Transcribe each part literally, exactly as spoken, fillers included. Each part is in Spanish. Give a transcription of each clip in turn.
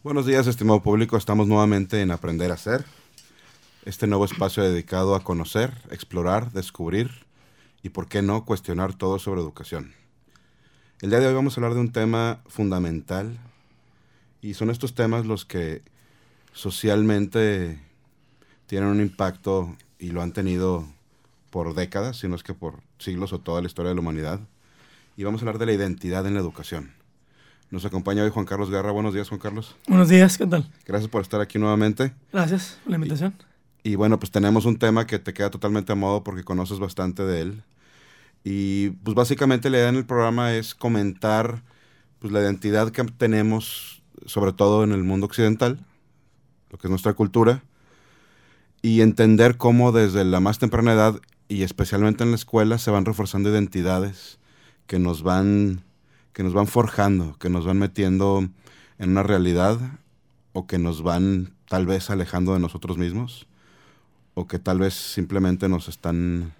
Buenos días, estimado público. Estamos nuevamente en Aprender a Ser, este nuevo espacio dedicado a conocer, explorar, descubrir y, por qué no, cuestionar todo sobre educación. El día de hoy vamos a hablar de un tema fundamental y son estos temas los que socialmente tienen un impacto y lo han tenido por décadas, si no es que por siglos o toda la historia de la humanidad. Y vamos a hablar de la identidad en la educación. Nos acompaña hoy Juan Carlos Guerra. Buenos días, Juan Carlos. Buenos días, ¿qué tal? Gracias por estar aquí nuevamente. Gracias por la invitación. Y, y bueno, pues tenemos un tema que te queda totalmente a modo porque conoces bastante de él. Y pues básicamente la idea en el programa es comentar pues la identidad que tenemos, sobre todo en el mundo occidental, lo que es nuestra cultura, y entender cómo desde la más temprana edad y especialmente en la escuela se van reforzando identidades que nos van... que nos van forjando, que nos van metiendo en una realidad o que nos van tal vez alejando de nosotros mismos o que tal vez simplemente nos están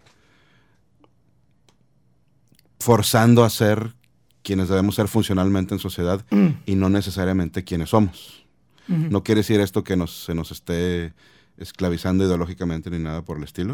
forzando a ser quienes debemos ser funcionalmente en sociedad mm. y no necesariamente quienes somos. Uh-huh. No quiere decir esto que nos, se nos esté esclavizando ideológicamente ni nada por el estilo,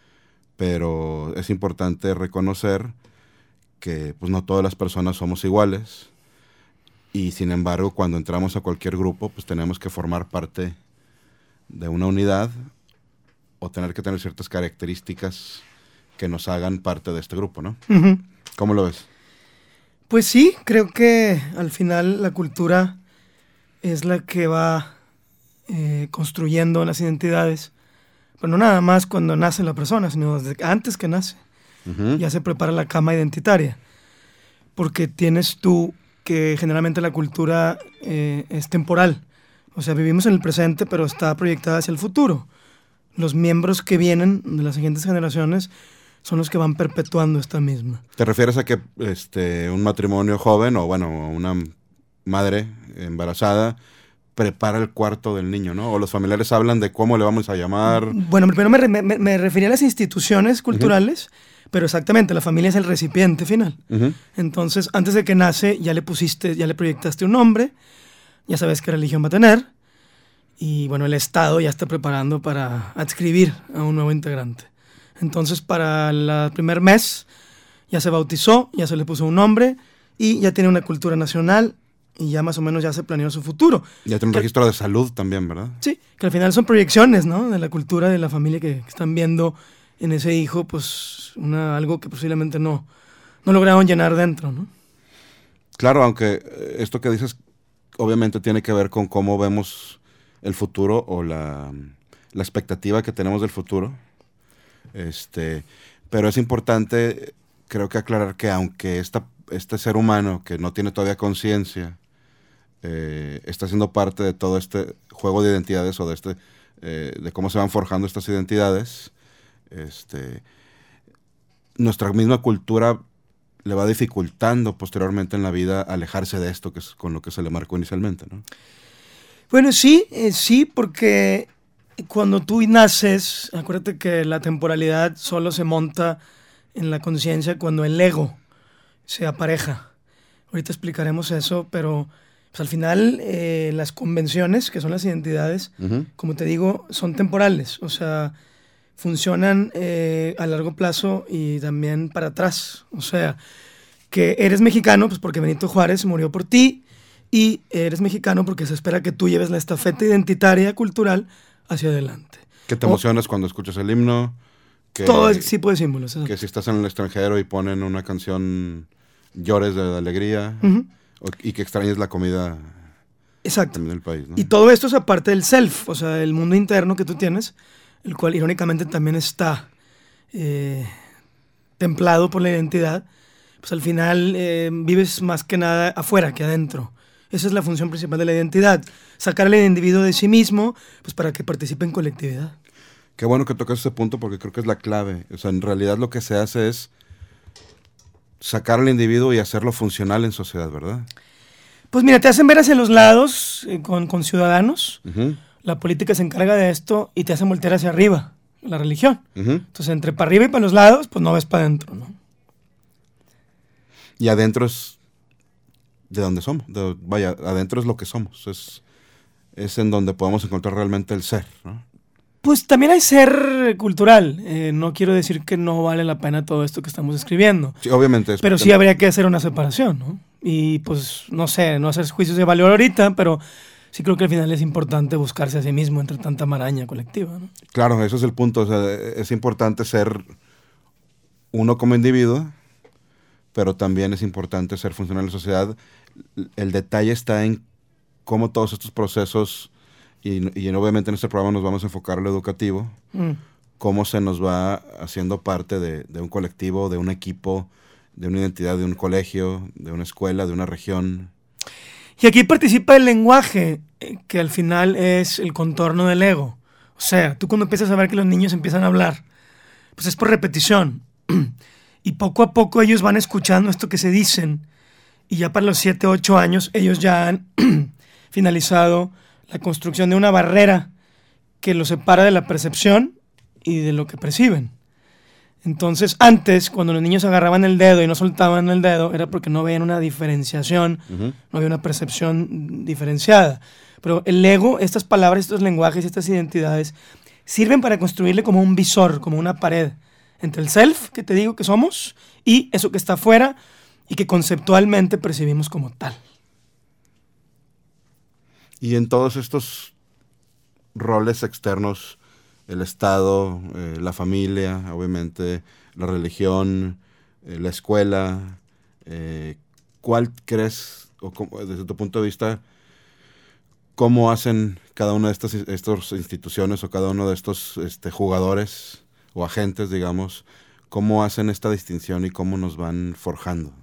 pero es importante reconocer que pues no todas las personas somos iguales y sin embargo cuando entramos a cualquier grupo pues tenemos que formar parte de una unidad o tener que tener ciertas características que nos hagan parte de este grupo, ¿no? Uh-huh. ¿Cómo lo ves? Pues sí, creo que al final la cultura es la que va eh, construyendo las identidades, pero no nada más cuando nace la persona, sino desde antes que nace. Uh-huh. Ya se prepara la cama identitaria, porque tienes tú que generalmente la cultura eh, es temporal, o sea, vivimos en el presente pero está proyectada hacia el futuro. Los miembros que vienen de las siguientes generaciones son los que van perpetuando esta misma. ¿Te refieres a que este, un matrimonio joven o bueno, una madre embarazada prepara el cuarto del niño, ¿no? O los familiares hablan de cómo le vamos a llamar? Bueno, primero me, me, me refería a las instituciones culturales, uh-huh. pero exactamente, la familia es el recipiente final. Uh-huh. Entonces, antes de que nace, ya le pusiste, ya le proyectaste un nombre, ya sabes qué religión va a tener, y bueno, el Estado ya está preparando para adscribir a un nuevo integrante. Entonces, para el primer mes, ya se bautizó, ya se le puso un nombre, y ya tiene una cultura nacional, y ya más o menos ya se planeó su futuro. Ya tiene un que, registro de salud también, ¿verdad? Sí, que al final son proyecciones, ¿no? De la cultura de la familia que, que están viendo en ese hijo, pues, una, algo que posiblemente no, no lograron llenar dentro, ¿no? Claro, aunque esto que dices obviamente tiene que ver con cómo vemos el futuro o la, la expectativa que tenemos del futuro. Este, pero es importante, creo que aclarar que aunque esta, este ser humano que no tiene todavía conciencia Eh, está siendo parte de todo este juego de identidades o de este eh, de cómo se van forjando estas identidades, este, nuestra misma cultura le va dificultando posteriormente en la vida alejarse de esto que es con lo que se le marcó inicialmente, ¿no? Bueno, sí, eh, sí, porque cuando tú naces, acuérdate que la temporalidad solo se monta en la conciencia cuando el ego se apareja. Ahorita explicaremos eso, pero pues al final eh, las convenciones, que son las identidades, uh-huh. como te digo, son temporales, o sea, funcionan eh, a largo plazo y también para atrás. O sea, que eres mexicano pues porque Benito Juárez murió por ti y eres mexicano porque se espera que tú lleves la estafeta identitaria, cultural, hacia adelante. Que te emocionas o, cuando escuchas el himno. Que, todo ese tipo de símbolos. Que si estás en el extranjero y ponen una canción, llores de alegría. Uh-huh. Y que extrañes la comida. Exacto. Del país, ¿no? Y todo esto es aparte del self, o sea, el mundo interno que tú tienes, el cual irónicamente también está eh, templado por la identidad, pues al final eh, vives más que nada afuera que adentro. Esa es la función principal de la identidad, sacar al individuo de sí mismo pues para que participe en colectividad. Qué bueno que tocas ese punto porque creo que es la clave. O sea, en realidad lo que se hace es sacar al individuo y hacerlo funcional en sociedad, ¿verdad? Pues mira, te hacen ver hacia los lados eh, con, con ciudadanos, uh-huh. la política se encarga de esto y te hacen voltear hacia arriba, la religión. Uh-huh. Entonces, entre para arriba y para los lados, pues no ves para adentro, ¿no? Y adentro es de donde somos, de, vaya, adentro es lo que somos, es es en donde podemos encontrar realmente el ser, ¿no? Pues también hay ser cultural. Eh, no quiero decir que no vale la pena todo esto que estamos escribiendo. Sí, obviamente. Es pero sí habría que hacer una separación, ¿no? Y pues, no sé, no hacer juicios de valor ahorita, pero sí creo que al final es importante buscarse a sí mismo entre tanta maraña colectiva, ¿no? Claro, eso es el punto. O sea, es importante ser uno como individuo, pero también es importante ser funcional en la sociedad. El detalle está en cómo todos estos procesos, y, y obviamente en este programa nos vamos a enfocar en lo educativo, mm. cómo se nos va haciendo parte de, de un colectivo, de un equipo, de una identidad, de un colegio, de una escuela, de una región. Y aquí participa el lenguaje, que al final es el contorno del ego. O sea, tú cuando empiezas a ver que los niños empiezan a hablar, pues es por repetición. Y poco a poco ellos van escuchando esto que se dicen. Y ya para los siete, ocho años, ellos ya han finalizado la construcción de una barrera que los separa de la percepción y de lo que perciben. Entonces, antes, cuando los niños agarraban el dedo y no soltaban el dedo, era porque no veían una diferenciación, uh-huh. no había una percepción diferenciada. Pero el ego, estas palabras, estos lenguajes, estas identidades, sirven para construirle como un visor, como una pared, entre el self, que te digo que somos, y eso que está afuera y que conceptualmente percibimos como tal. Y en todos estos roles externos, el Estado, eh, la familia, obviamente, la religión, eh, la escuela, eh, ¿cuál crees, o cómo, desde tu punto de vista, cómo hacen cada una de estas, estas instituciones o cada uno de estos este, jugadores o agentes, digamos, cómo hacen esta distinción y cómo nos van forjando?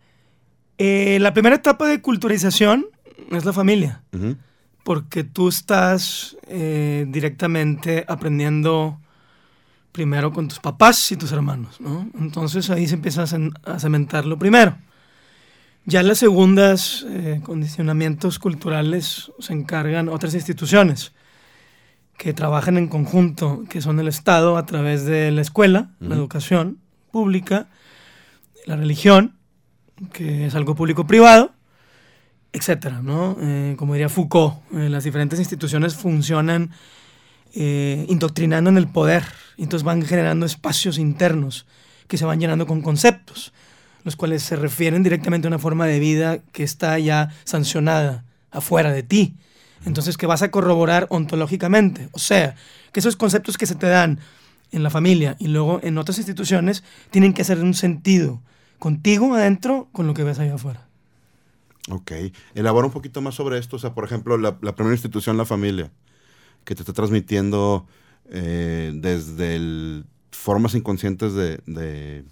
Eh, la primera etapa de culturización es la familia. Uh-huh. Porque tú estás eh, directamente aprendiendo primero con tus papás y tus hermanos, ¿no? Entonces ahí se empieza a cementar lo primero. Ya las segundas eh, condicionamientos culturales se encargan otras instituciones que trabajan en conjunto, que son el Estado a través de la escuela, uh-huh. la educación pública, la religión, que es algo público-privado, etcétera, ¿no? Eh, como diría Foucault, eh, las diferentes instituciones funcionan eh, indoctrinando en el poder, y entonces van generando espacios internos que se van llenando con conceptos, los cuales se refieren directamente a una forma de vida que está ya sancionada afuera de ti, entonces que vas a corroborar ontológicamente, o sea, que esos conceptos que se te dan en la familia y luego en otras instituciones tienen que hacer un sentido contigo adentro con lo que ves allá afuera. Ok. Elabora un poquito más sobre esto. O sea, por ejemplo, la, la primera institución, la familia, que te está transmitiendo eh, desde el, formas inconscientes de, de,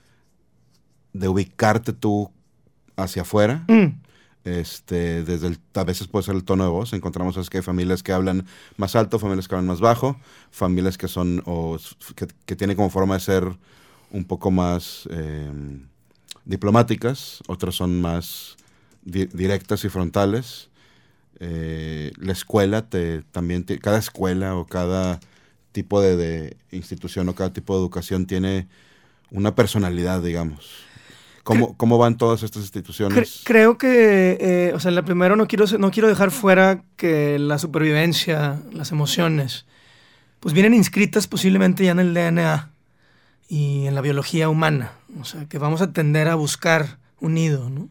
de ubicarte tú hacia afuera. Mm. Este, desde el, a veces puede ser el tono de voz. Encontramos es que hay familias que hablan más alto, familias que hablan más bajo, familias que son, o que, que tienen como forma de ser un poco más eh, diplomáticas, otras son más Di- directas y frontales. Eh, la escuela, te, también te, cada escuela o cada tipo de, de institución o cada tipo de educación tiene una personalidad, digamos. ¿Cómo, cómo van todas estas instituciones? Cre- creo que, eh, o sea, la primero no quiero, no quiero dejar fuera que la supervivencia, las emociones, pues vienen inscritas posiblemente ya en el D N A y en la biología humana. O sea, que vamos a tender a buscar un nido, ¿no?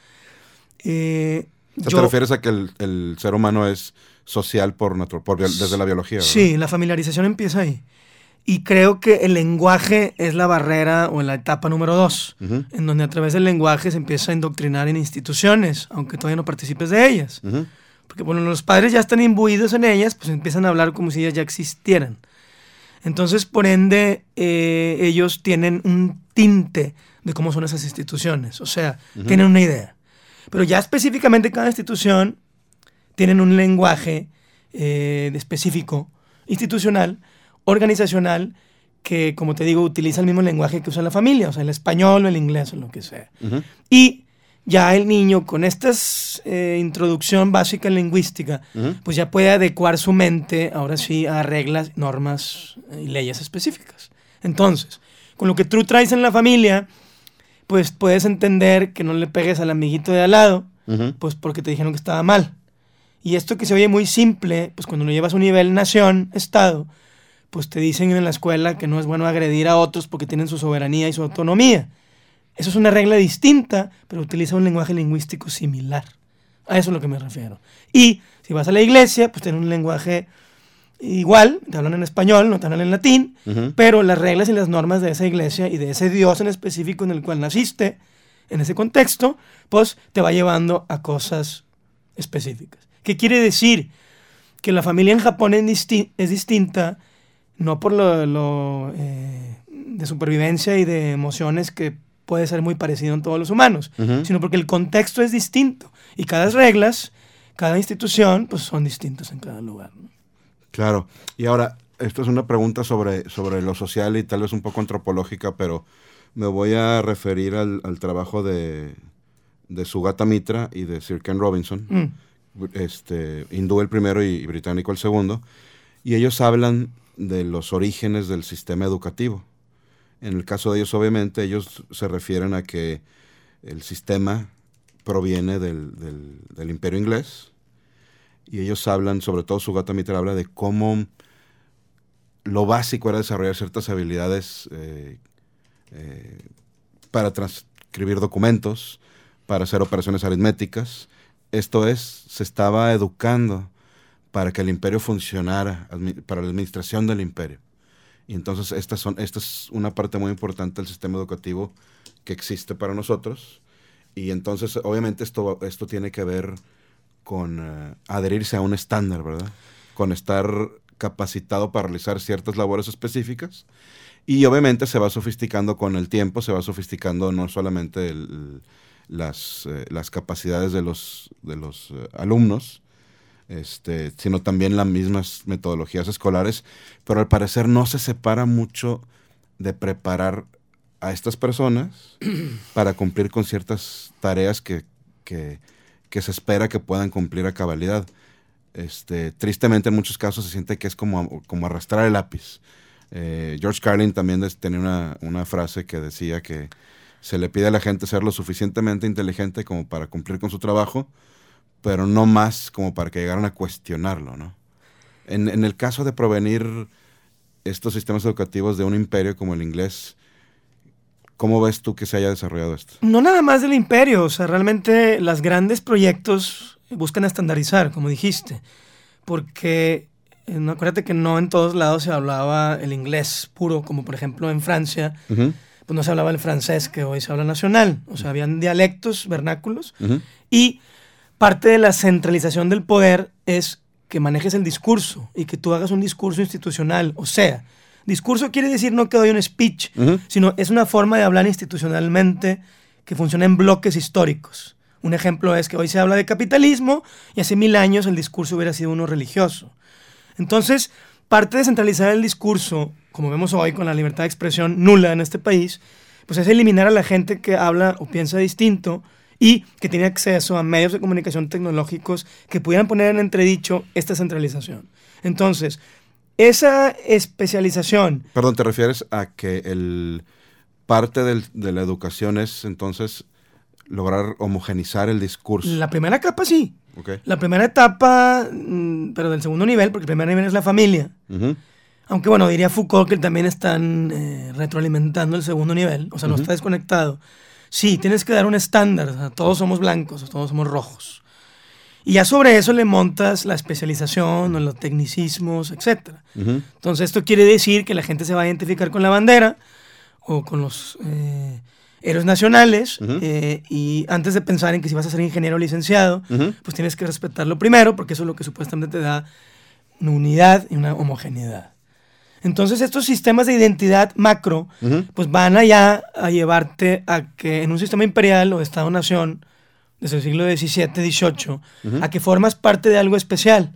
Eh, o sea, yo, ¿te refieres a que el, el ser humano es social por, natu- por desde la biología, ¿verdad? Sí, la familiarización empieza ahí. Y creo que el lenguaje es la barrera o la etapa número dos, uh-huh. en donde a través del lenguaje se empieza a indoctrinar en instituciones, aunque todavía no participes de ellas. Uh-huh. Porque bueno, los padres ya están imbuidos en ellas, pues empiezan a hablar como si ellas ya existieran. Entonces, por ende, eh, ellos tienen un tinte de cómo son esas instituciones. O sea, uh-huh. tienen una idea. Pero ya específicamente cada institución tienen un lenguaje eh, específico, institucional, organizacional, que, como te digo, utiliza el mismo lenguaje que usa la familia, o sea, el español o el inglés o lo que sea. Uh-huh. Y ya el niño, con esta eh, introducción básica lingüística, uh-huh. pues ya puede adecuar su mente, ahora sí, a reglas, normas y leyes específicas. Entonces, con lo que tú traes en la familia, pues puedes entender que no le pegues al amiguito de al lado, uh-huh. pues porque te dijeron que estaba mal. Y esto que se oye muy simple, pues cuando lo llevas a un nivel nación, estado, pues te dicen en la escuela que no es bueno agredir a otros porque tienen su soberanía y su autonomía. Eso es una regla distinta, pero utiliza un lenguaje lingüístico similar. A eso es lo que me refiero. Y si vas a la iglesia, pues tienen un lenguaje igual, te hablan en español, no te hablan en latín, uh-huh. pero las reglas y las normas de esa iglesia y de ese Dios en específico en el cual naciste, en ese contexto, pues te va llevando a cosas específicas. ¿Qué quiere decir? Que la familia en Japón es, disti- es distinta, no por lo, lo eh, de supervivencia y de emociones que puede ser muy parecido en todos los humanos, uh-huh. sino porque el contexto es distinto y cada reglas, cada institución, pues son distintas en cada lugar, ¿no? Claro. Y ahora, esto es una pregunta sobre, sobre lo social y tal vez un poco antropológica, pero me voy a referir al, al trabajo de, de Sugata Mitra y de Sir Ken Robinson, mm. este, hindú el primero y, y británico el segundo, y ellos hablan de los orígenes del sistema educativo. En el caso de ellos, obviamente, ellos se refieren a que el sistema proviene del, del, del Imperio Inglés, y ellos hablan, sobre todo Sugata Mitra habla de cómo lo básico era desarrollar ciertas habilidades eh, eh, para transcribir documentos, para hacer operaciones aritméticas. Esto es, se estaba educando para que el imperio funcionara, para la administración del imperio. Y entonces estas son, esta es una parte muy importante del sistema educativo que existe para nosotros. Y entonces, obviamente, esto, esto tiene que ver con uh, adherirse a un estándar, ¿verdad? Con estar capacitado para realizar ciertas labores específicas. Y obviamente se va sofisticando con el tiempo, se va sofisticando no solamente el, las, eh, las capacidades de los, de los uh, alumnos, este, sino también las mismas metodologías escolares, pero al parecer no se separa mucho de preparar a estas personas para cumplir con ciertas tareas que, que, que se espera que puedan cumplir a cabalidad. Este, tristemente en muchos casos se siente que es como, como arrastrar el lápiz. Eh, George Carlin también des, tenía una, una frase que decía que se le pide a la gente ser lo suficientemente inteligente como para cumplir con su trabajo, pero no más como para que llegaran a cuestionarlo, ¿no? En, en el caso de provenir estos sistemas educativos de un imperio como el inglés, ¿cómo ves tú que se haya desarrollado esto? No nada más del imperio, o sea, realmente los grandes proyectos buscan estandarizar, como dijiste, porque eh, no, acuérdate que no en todos lados se hablaba el inglés puro, como por ejemplo en Francia, uh-huh. pues no se hablaba el francés que hoy se habla nacional, o sea, habían dialectos, vernáculos, uh-huh. y parte de la centralización del poder es que manejes el discurso y que tú hagas un discurso institucional. O sea, discurso quiere decir no que doy un speech, uh-huh. sino es una forma de hablar institucionalmente que funciona en bloques históricos. Un ejemplo es que hoy se habla de capitalismo y hace mil años el discurso hubiera sido uno religioso. Entonces, parte de centralizar el discurso, como vemos hoy con la libertad de expresión nula en este país, pues es eliminar a la gente que habla o piensa distinto y que tiene acceso a medios de comunicación tecnológicos que pudieran poner en entredicho esta centralización. Entonces, esa especialización... Perdón, ¿te refieres a que el parte del, de la educación es entonces lograr homogenizar el discurso? La primera capa sí. Okay. La primera etapa, pero del segundo nivel, porque el primer nivel es la familia. Uh-huh. Aunque bueno, diría Foucault que también están eh, retroalimentando el segundo nivel, o sea, uh-huh. no está desconectado. Sí, tienes que dar un estándar, o sea, todos somos blancos, todos somos rojos. Y ya sobre eso le montas la especialización o los tecnicismos, etcétera. Uh-huh. Entonces esto quiere decir que la gente se va a identificar con la bandera o con los eh, héroes nacionales uh-huh. eh, y antes de pensar en que si vas a ser ingeniero o licenciado, uh-huh. pues tienes que respetarlo primero porque eso es lo que supuestamente te da una unidad y una homogeneidad. Entonces estos sistemas de identidad macro uh-huh. pues van allá a llevarte a que en un sistema imperial o de Estado-Nación desde el siglo diecisiete, dieciocho, uh-huh. a que formas parte de algo especial.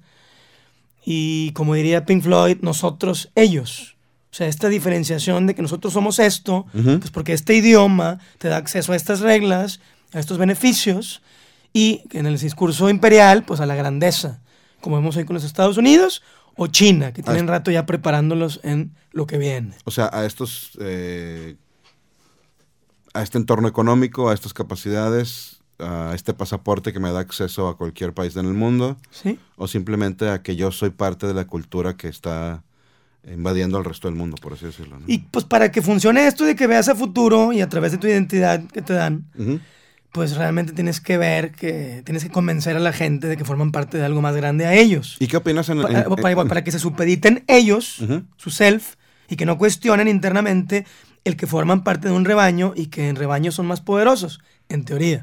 Y como diría Pink Floyd, nosotros, ellos. O sea, esta diferenciación de que nosotros somos esto, uh-huh. pues porque este idioma te da acceso a estas reglas, a estos beneficios, y en el discurso imperial, pues a la grandeza, como vemos hoy con los Estados Unidos, o China, que tienen rato ya preparándolos en lo que viene. O sea, a estos, eh, a este entorno económico, a estas capacidades, a este pasaporte que me da acceso a cualquier país en el mundo, ¿sí? O simplemente a que yo soy parte de la cultura que está invadiendo al resto del mundo, por así decirlo, ¿no? Y pues para que funcione esto de que veas a futuro y a través de tu identidad que te dan, Uh-huh. pues realmente tienes que ver que tienes que convencer a la gente de que forman parte de algo más grande a ellos. ¿Y qué opinas en, en, para, para, en, para que se supediten ellos, uh-huh. su self, y que no cuestionen internamente el que forman parte de un rebaño y que en rebaños son más poderosos, en teoría.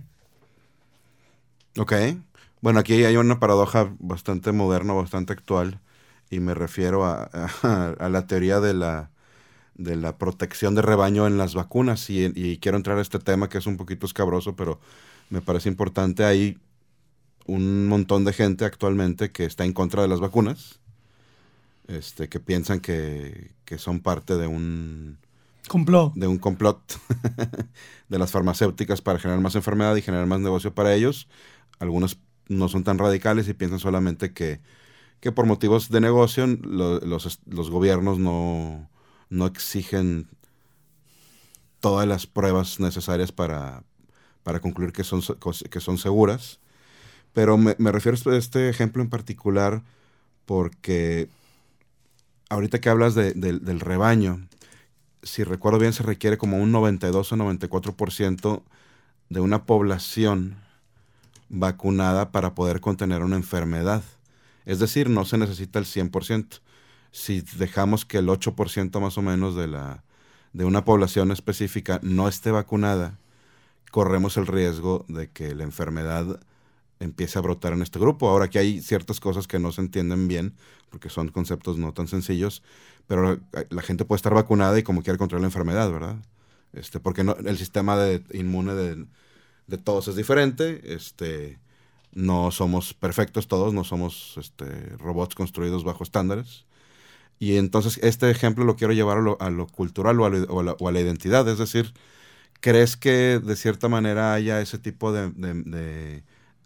Ok. Bueno, aquí hay una paradoja bastante moderna, bastante actual, y me refiero a, a, a la teoría de la, de la protección de rebaño en las vacunas, y, y quiero entrar a este tema que es un poquito escabroso, pero me parece importante. Hay un montón de gente actualmente que está en contra de las vacunas, este, que piensan que, que son parte de un... Complot. de un complot de las farmacéuticas para generar más enfermedad y generar más negocio para ellos. Algunos no son tan radicales y piensan solamente que, que por motivos de negocio lo, los, los gobiernos no, no exigen todas las pruebas necesarias para, para concluir que son, que son seguras. Pero me, me refiero a este ejemplo en particular porque ahorita que hablas de, de, del rebaño, si recuerdo bien, se requiere como un noventa y dos o noventa y cuatro por ciento de una población vacunada para poder contener una enfermedad. Es decir, no se necesita el cien por ciento. Si dejamos que el ocho por ciento más o menos de, la, de una población específica no esté vacunada, corremos el riesgo de que la enfermedad empiece a brotar en este grupo. Ahora, aquí hay ciertas cosas que no se entienden bien, porque son conceptos no tan sencillos, pero la gente puede estar vacunada y como quiera controlar la enfermedad, ¿verdad? Este, porque no, el sistema de, inmune de, de todos es diferente, este, no somos perfectos todos, no somos este, robots construidos bajo estándares. Y entonces este ejemplo lo quiero llevar a lo, a lo cultural o a, lo, o, a la, o a la identidad, es decir, ¿crees que de cierta manera haya ese tipo de, de, de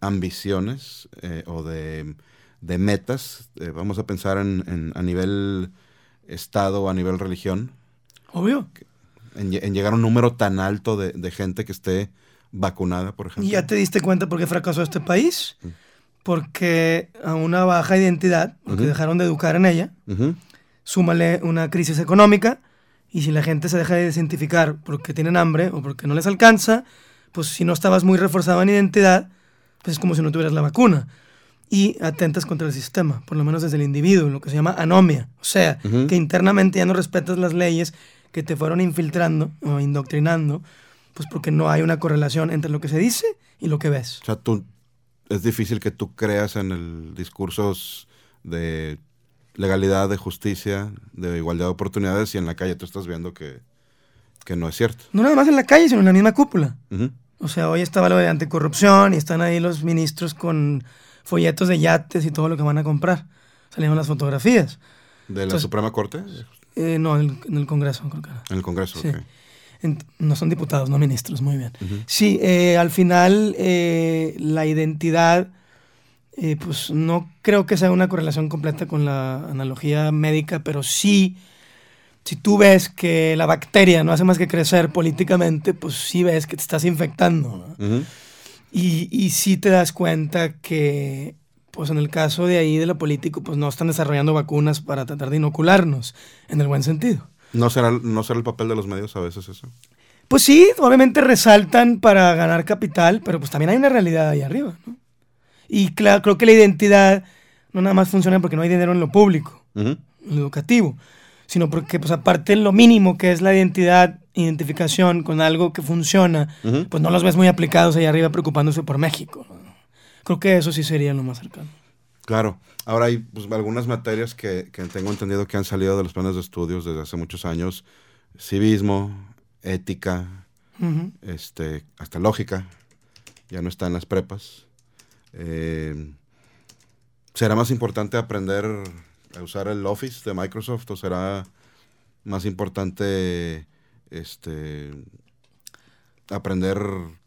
ambiciones eh, o de, de metas? Eh, vamos a pensar en, en, a nivel Estado o a nivel religión. Obvio. En, en llegar a un número tan alto de, de gente que esté vacunada, por ejemplo. ¿Y ya te diste cuenta por qué fracasó este país? Mm. Porque a una baja identidad, porque uh-huh. dejaron de educar en ella, uh-huh. súmale una crisis económica, y si la gente se deja de identificar porque tienen hambre o porque no les alcanza, pues si no estabas muy reforzado en identidad, pues es como si no tuvieras la vacuna. Y atentas contra el sistema, por lo menos desde el individuo, lo que se llama anomia. O sea, uh-huh. que internamente ya no respetas las leyes que te fueron infiltrando o indoctrinando, pues porque no hay una correlación entre lo que se dice y lo que ves. O sea, tú, es difícil que tú creas en el discursos de legalidad, de justicia, de igualdad de oportunidades, y en la calle tú estás viendo que, que no es cierto. No nada más en la calle, sino en la misma cúpula. Uh-huh. O sea, hoy estaba lo de anticorrupción y están ahí los ministros con folletos de yates y todo lo que van a comprar. Salieron las fotografías. ¿De la Entonces, Suprema Corte? Eh, no, en el, en el Congreso, creo que era. En el Congreso, sí. ok. En, no son diputados, no ministros, muy bien. Uh-huh. Sí, eh, al final eh, la identidad, eh, pues no creo que sea una correlación completa con la analogía médica, pero sí, si tú ves que la bacteria no hace más que crecer políticamente, pues sí ves que te estás infectando, ¿no? Uh-huh. Y, y sí te das cuenta que, pues en el caso de ahí de lo político, pues no están desarrollando vacunas para tratar de inocularnos, en el buen sentido. ¿No será, ¿No será el papel de los medios a veces eso? Pues sí, obviamente resaltan para ganar capital, pero pues también hay una realidad ahí arriba, ¿no? Y claro, creo que la identidad no nada más funciona porque no hay dinero en lo público, uh-huh. en lo educativo, sino porque pues aparte lo mínimo que es la identidad, identificación con algo que funciona, uh-huh. pues no los ves muy aplicados ahí arriba preocupándose por México, ¿no? Creo que eso sí sería lo más cercano. Claro. Ahora hay pues, algunas materias que, que tengo entendido que han salido de los planes de estudios desde hace muchos años. Civismo, ética, uh-huh. este, hasta lógica. Ya no está en las prepas. Eh, ¿Será más importante aprender a usar el Office de Microsoft o será más importante este, aprender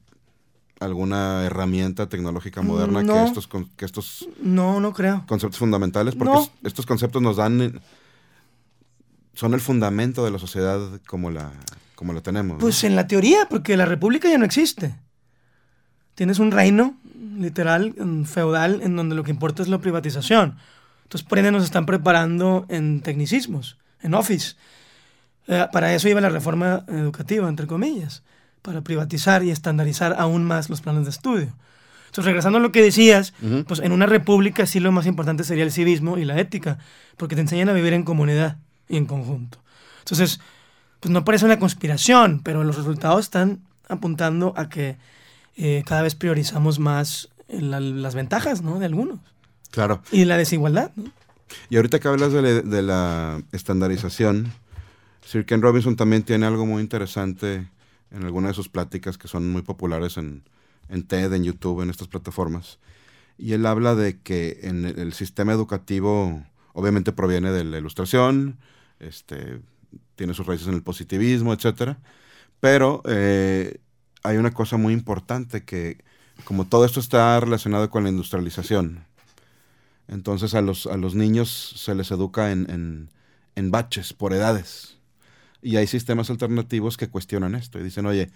alguna herramienta tecnológica moderna no, que estos que estos no no creo conceptos fundamentales? Porque no. estos conceptos nos dan, son el fundamento de la sociedad como la como la tenemos, pues ¿no? En la teoría, porque la república ya no existe. tienes un reino, literal, feudal, en donde lo que importa es la privatización. Entonces, por ende, nos están preparando en tecnicismos, en office. Eh, para eso iba la reforma educativa, entre comillas, para privatizar y estandarizar aún más los planes de estudio. Entonces, regresando a lo que decías, uh-huh. pues en una república sí lo más importante sería el civismo y la ética, porque te enseñan a vivir en comunidad y en conjunto. Entonces, pues no parece una conspiración, pero los resultados están apuntando a que eh, cada vez priorizamos más la, las ventajas, ¿no?, de algunos. Claro. Y la desigualdad, ¿no? Y ahorita que hablas de, la, de la estandarización, Sir Ken Robinson también tiene algo muy interesante en alguna de sus pláticas que son muy populares en, en TED, en YouTube, en estas plataformas. Y él habla de que en el, el sistema educativo obviamente proviene de la ilustración, este, tiene sus raíces en el positivismo, etcétera. Pero eh, hay una cosa muy importante que, como todo esto está relacionado con la industrialización, entonces a los, a los niños se les educa en, en, en baches, por edades. Y hay sistemas alternativos que cuestionan esto y dicen, oye,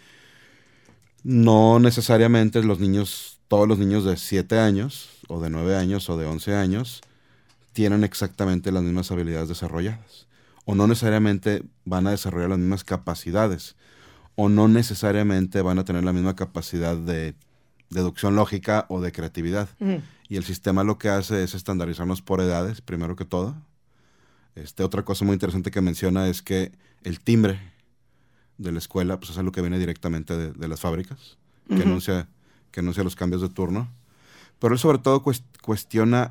no necesariamente los niños, todos los niños de siete años, o de nueve años, o de once años, tienen exactamente las mismas habilidades desarrolladas. O no necesariamente van a desarrollar las mismas capacidades. O no necesariamente van a tener la misma capacidad de deducción lógica o de creatividad. Mm. Y el sistema lo que hace es estandarizarnos por edades, primero que todo. Este, otra cosa muy interesante que menciona es que el timbre de la escuela pues es algo que viene directamente de, de las fábricas, uh-huh. que, anuncia, que anuncia los cambios de turno. Pero él sobre todo cuest, cuestiona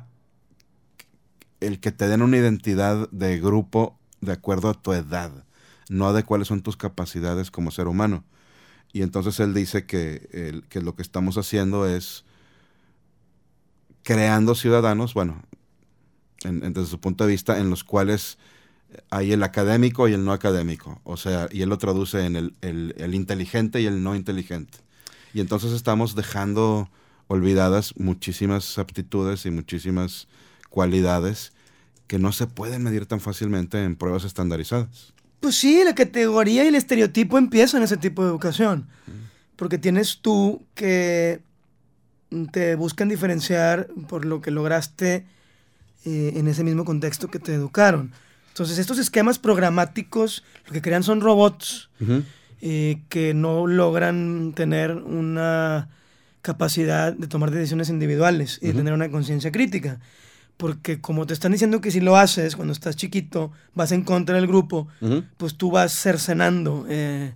el que te den una identidad de grupo de acuerdo a tu edad, no de cuáles son tus capacidades como ser humano. Y entonces él dice que, el, que lo que estamos haciendo es creando ciudadanos, bueno, en, en, desde su punto de vista, en los cuales hay el académico y el no académico. O sea, y él lo traduce en el, el, el inteligente y el no inteligente. Y entonces estamos dejando olvidadas muchísimas aptitudes y muchísimas cualidades que no se pueden medir tan fácilmente en pruebas estandarizadas. Pues sí, la categoría y el estereotipo empiezan en ese tipo de educación. Porque tienes tú que te buscan diferenciar por lo que lograste eh, en ese mismo contexto que te educaron. Entonces, estos esquemas programáticos lo que crean son robots uh-huh. eh, que no logran tener una capacidad de tomar decisiones individuales y uh-huh. de tener una conciencia crítica. Porque como te están diciendo que si lo haces cuando estás chiquito, vas en contra del grupo, uh-huh. pues tú vas cercenando eh,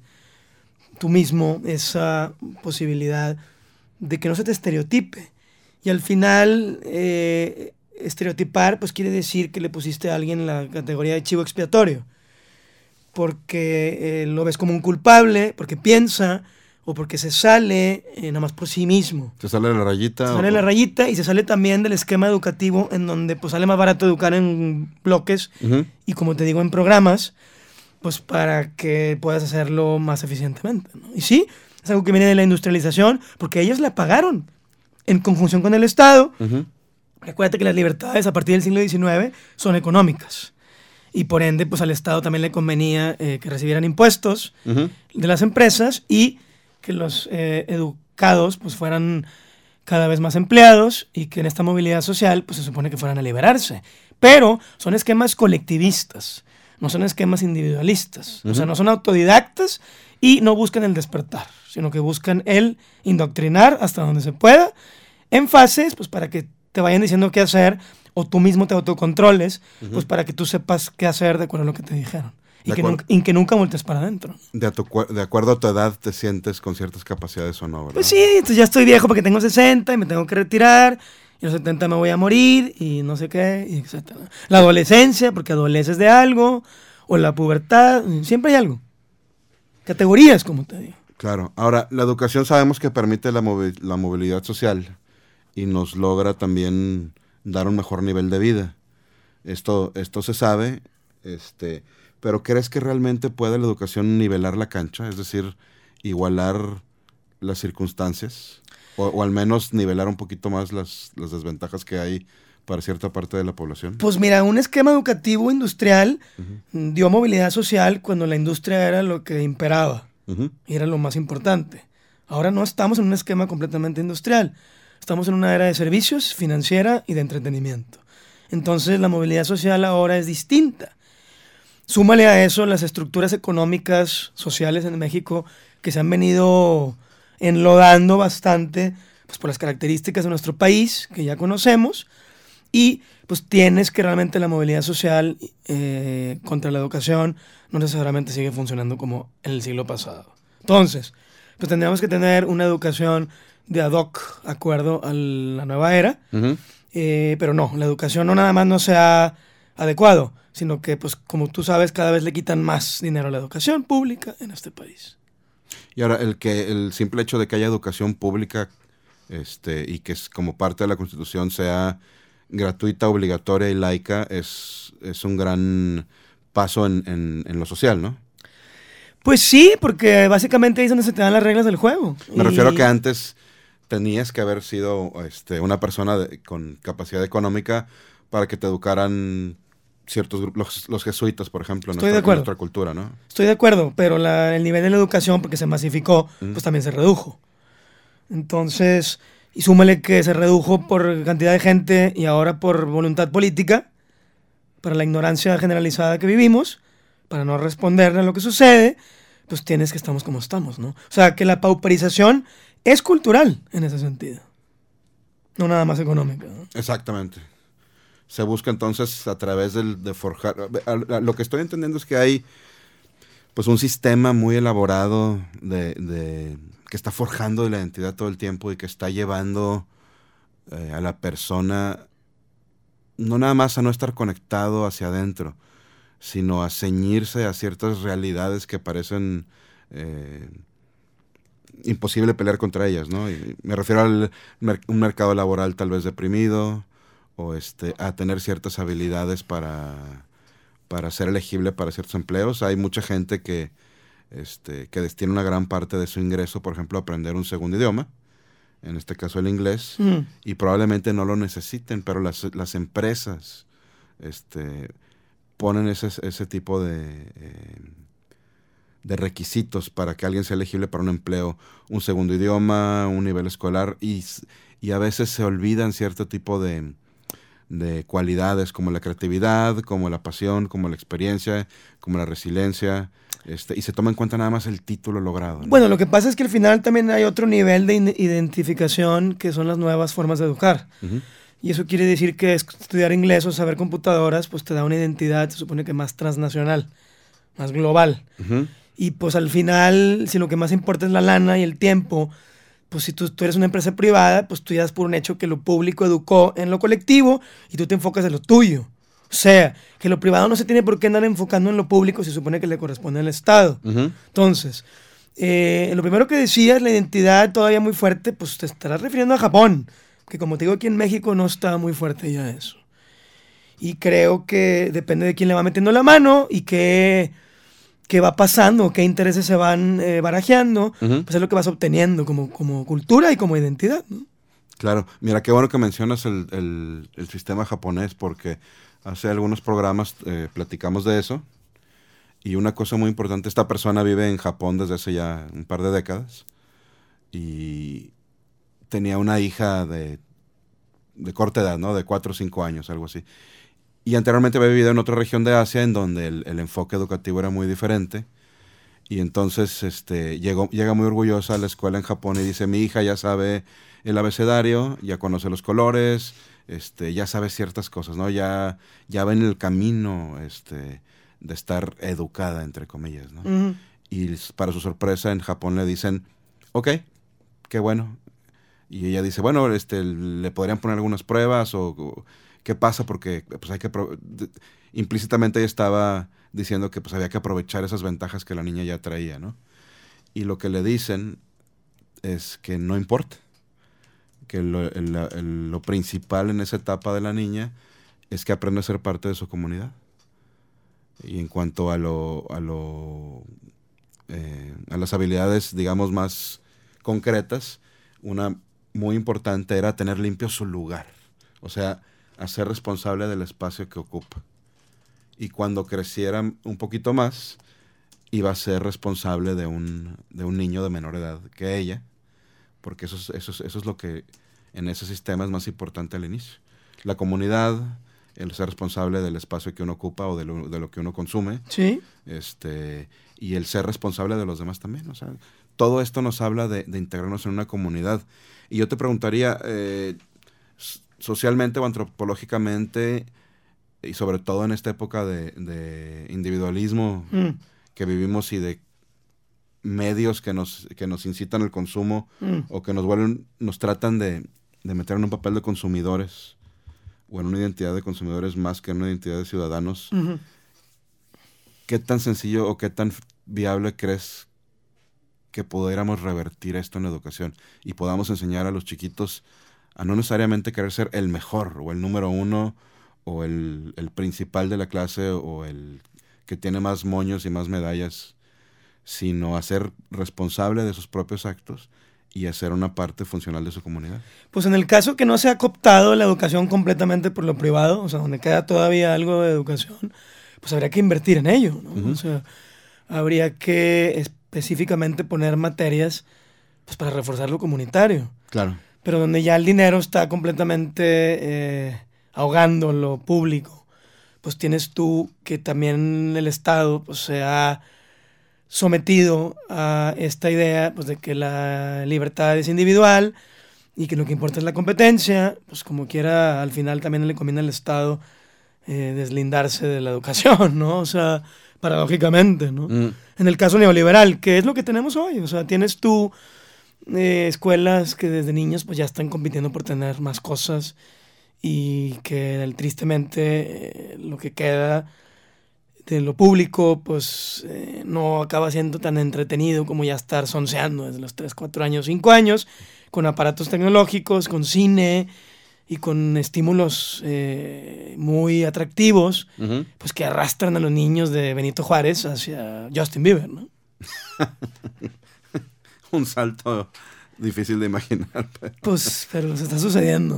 tú mismo esa posibilidad de que no se te estereotipe. Y al final, eh, estereotipar pues quiere decir que le pusiste a alguien la categoría de chivo expiatorio. Porque eh, lo ves como un culpable, porque piensa, o porque se sale eh, nada más por sí mismo. ¿Se sale la rayita? Se sale o... la rayita y se sale también del esquema educativo en donde pues sale más barato educar en bloques uh-huh. y como te digo en programas, pues para que puedas hacerlo más eficientemente, ¿no? Y sí, es algo que viene de la industrialización porque ellos la pagaron en conjunción con el Estado. Uh-huh. Recuerda que las libertades a partir del siglo diecinueve son económicas. Y por ende, pues al Estado también le convenía eh, que recibieran impuestos uh-huh. de las empresas y que los eh, educados pues fueran cada vez más empleados y que en esta movilidad social pues se supone que fueran a liberarse. Pero son esquemas colectivistas, no son esquemas individualistas. Uh-huh. O sea, no son autodidactas y no buscan el despertar, sino que buscan el indoctrinar hasta donde se pueda en fases pues para que te vayan diciendo qué hacer o tú mismo te autocontroles uh-huh. pues para que tú sepas qué hacer de acuerdo a lo que te dijeron. Y que, nunca, y que nunca voltees para adentro. De, a tu, de acuerdo a tu edad te sientes con ciertas capacidades o no, ¿verdad? Pues sí, entonces ya estoy viejo porque tengo sesenta y me tengo que retirar. Y a los setenta me voy a morir y no sé qué, y etcétera. La adolescencia, porque adoleces de algo. O la pubertad, siempre hay algo. Categorías, como te digo. Claro. Ahora, la educación sabemos que permite la, movi- la movilidad social y nos logra también dar un mejor nivel de vida. Esto, esto se sabe, este... ¿Pero crees que realmente puede la educación nivelar la cancha? Es decir, igualar las circunstancias o, o al menos nivelar un poquito más las, las desventajas que hay para cierta parte de la población. Pues mira, un esquema educativo industrial uh-huh. dio movilidad social cuando la industria era lo que imperaba uh-huh. y era lo más importante. Ahora no estamos en un esquema completamente industrial. Estamos en una era de servicios, financiera y de entretenimiento. Entonces la movilidad social ahora es distinta. Súmale a eso las estructuras económicas, sociales en México que se han venido enlodando bastante pues, por las características de nuestro país, que ya conocemos, y pues tienes que realmente la movilidad social eh, contra la educación no necesariamente sigue funcionando como en el siglo pasado. Entonces, pues tendríamos que tener una educación de ad hoc, acuerdo a la nueva era, uh-huh. eh, pero no, la educación no nada más no se ha adecuado, sino que, pues como tú sabes, cada vez le quitan más dinero a la educación pública en este país. Y ahora, el que el simple hecho de que haya educación pública este, y que es como parte de la Constitución sea gratuita, obligatoria y laica, es, es un gran paso en, en, en lo social, ¿no? Pues sí, porque básicamente ahí es donde se te dan las reglas del juego. Me y... refiero a que antes tenías que haber sido este, una persona de, con capacidad económica para que te educaran ciertos grupos, los, los jesuitas, por ejemplo, en nuestra, en nuestra cultura, ¿no? Estoy de acuerdo, pero la, el nivel de la educación, porque se masificó, mm. pues también se redujo. Entonces, y súmale que se redujo por cantidad de gente y ahora por voluntad política, para la ignorancia generalizada que vivimos, para no responderle a lo que sucede, pues tienes que estamos como estamos, ¿no? O sea, que la pauperización es cultural en ese sentido, no nada más económica, ¿no? Exactamente. Se busca entonces a través del, de forjar... Lo que estoy entendiendo es que hay pues un sistema muy elaborado de, de que está forjando la identidad todo el tiempo y que está llevando eh, a la persona no nada más a no estar conectado hacia adentro, sino a ceñirse a ciertas realidades que parecen eh, imposible pelear contra ellas, ¿no? Y me refiero al mer- un mercado laboral tal vez deprimido, o este, a tener ciertas habilidades para, para ser elegible para ciertos empleos. Hay mucha gente que, este, que destina una gran parte de su ingreso, por ejemplo, a aprender un segundo idioma, en este caso el inglés, mm. y probablemente no lo necesiten, pero las, las empresas este, ponen ese, ese tipo de, eh, de requisitos para que alguien sea elegible para un empleo, un segundo idioma, un nivel escolar, y, y a veces se olvidan cierto tipo de de cualidades como la creatividad, como la pasión, como la experiencia, como la resiliencia, este, y se toma en cuenta nada más el título logrado, ¿no? Bueno, lo que pasa es que al final también hay otro nivel de identificación que son las nuevas formas de educar. Uh-huh. Y eso quiere decir que estudiar inglés o saber computadoras pues te da una identidad, se supone que más transnacional, más global. Uh-huh. Y pues al final, si lo que más importa es la lana y el tiempo, pues si tú, tú eres una empresa privada, pues tú ya das por un hecho que lo público educó en lo colectivo y tú te enfocas en lo tuyo. O sea, que lo privado no se tiene por qué andar enfocando en lo público, se supone que le corresponde al Estado. Uh-huh. Entonces, eh, lo primero que decías, la identidad todavía muy fuerte, pues te estarás refiriendo a Japón, que como te digo, aquí en México no está muy fuerte ya eso. Y creo que depende de quién le va metiendo la mano y qué... qué va pasando, qué intereses se van eh, barajeando, uh-huh. pues es lo que vas obteniendo como, como cultura y como identidad, ¿no? Claro, mira, qué bueno que mencionas el, el, el sistema japonés, porque hace algunos programas eh, platicamos de eso, y una cosa muy importante, esta persona vive en Japón desde hace ya un par de décadas, y tenía una hija de, de corta edad, ¿no? De cuatro o cinco años, algo así. Y anteriormente había vivido en otra región de Asia en donde el, el enfoque educativo era muy diferente. Y entonces este, llegó, llega muy orgullosa a la escuela en Japón y dice, mi hija ya sabe el abecedario, ya conoce los colores, este, ya sabe ciertas cosas, ¿no? Ya, ya va en el camino este, de estar educada, entre comillas, ¿no? Uh-huh. Y para su sorpresa en Japón le dicen, ok, qué bueno. Y ella dice, bueno, este, le podrían poner algunas pruebas o... o ¿qué pasa? Porque pues hay que pro- implícitamente ella estaba diciendo que pues había que aprovechar esas ventajas que la niña ya traía, ¿no? Y lo que le dicen es que no importa, que lo, el, el, lo principal en esa etapa de la niña es que aprende a ser parte de su comunidad. Y en cuanto a lo a lo eh, a las habilidades, digamos, más concretas, una muy importante era tener limpio su lugar, o sea, a ser responsable del espacio que ocupa. Y cuando creciera un poquito más, iba a ser responsable de un, de un niño de menor edad que ella, porque eso es, eso es, eso es lo que en ese sistema es más importante al inicio. La comunidad, el ser responsable del espacio que uno ocupa o de lo, de lo que uno consume, sí, este, y el ser responsable de los demás también. O sea, todo esto nos habla de, de integrarnos en una comunidad. Y yo te preguntaría, eh, socialmente o antropológicamente, y sobre todo en esta época de, de individualismo mm. que vivimos y de medios que nos, que nos incitan al consumo mm. o que nos vuelven, nos tratan de, de meter en un papel de consumidores o en una identidad de consumidores más que en una identidad de ciudadanos, uh-huh. ¿qué tan sencillo o qué tan viable crees que pudiéramos revertir esto en la educación y podamos enseñar a los chiquitos a no necesariamente querer ser el mejor o el número uno o el, el principal de la clase o el que tiene más moños y más medallas, sino a ser responsable de sus propios actos y a ser una parte funcional de su comunidad? Pues en el caso que no se ha cooptado la educación completamente por lo privado, o sea, donde queda todavía algo de educación, pues habría que invertir en ello, ¿no? Uh-huh. O sea, habría que específicamente poner materias pues para reforzar lo comunitario. Claro. Pero donde ya el dinero está completamente eh, ahogando lo público, pues tienes tú que también el Estado pues, se ha sometido a esta idea pues, de que la libertad es individual y que lo que importa es la competencia, pues como quiera, al final también le conviene al Estado eh, deslindarse de la educación, ¿no? O sea, paradójicamente, ¿no? Mm. En el caso neoliberal, que es lo que tenemos hoy, o sea, tienes tú eh, escuelas que desde niños pues ya están compitiendo por tener más cosas y que tristemente eh, lo que queda de lo público pues eh, no acaba siendo tan entretenido como ya estar sonseando desde los tres, cuatro años, cinco años, con aparatos tecnológicos, con cine y con estímulos eh, muy atractivos, uh-huh. pues que arrastran a los niños de Benito Juárez hacia Justin Bieber, ¿no? Un salto difícil de imaginar. Pero... Pues, pero se está sucediendo.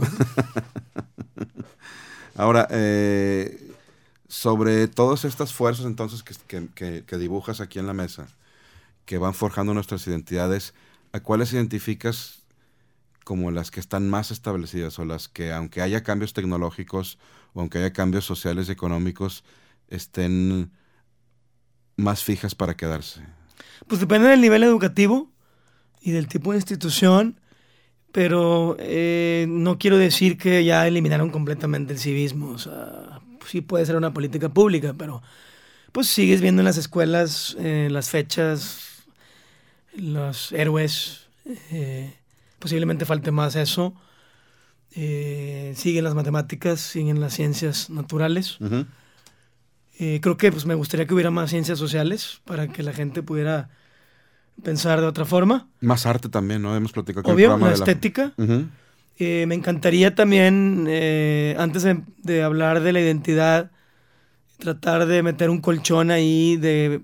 Ahora, eh, sobre todas estas fuerzas entonces que, que, que, que dibujas aquí en la mesa, que van forjando nuestras identidades, ¿a cuáles identificas como las que están más establecidas o las que, aunque haya cambios tecnológicos o aunque haya cambios sociales y económicos, estén más fijas para quedarse? Pues depende del nivel educativo y del tipo de institución, pero eh, no quiero decir que ya eliminaron completamente el civismo. O sea, sí puede ser una política pública, pero pues sigues viendo en las escuelas eh, las fechas, los héroes, eh, posiblemente falte más eso. Eh, siguen las matemáticas, siguen las ciencias naturales. Uh-huh. Eh, creo que pues, me gustaría que hubiera más ciencias sociales para que la gente pudiera pensar de otra forma. Más arte también, ¿no? Hemos platicado con Obvio, el programa la de estética. La... Uh-huh. Eh, me encantaría también, eh, antes de, de hablar de la identidad, tratar de meter un colchón ahí de,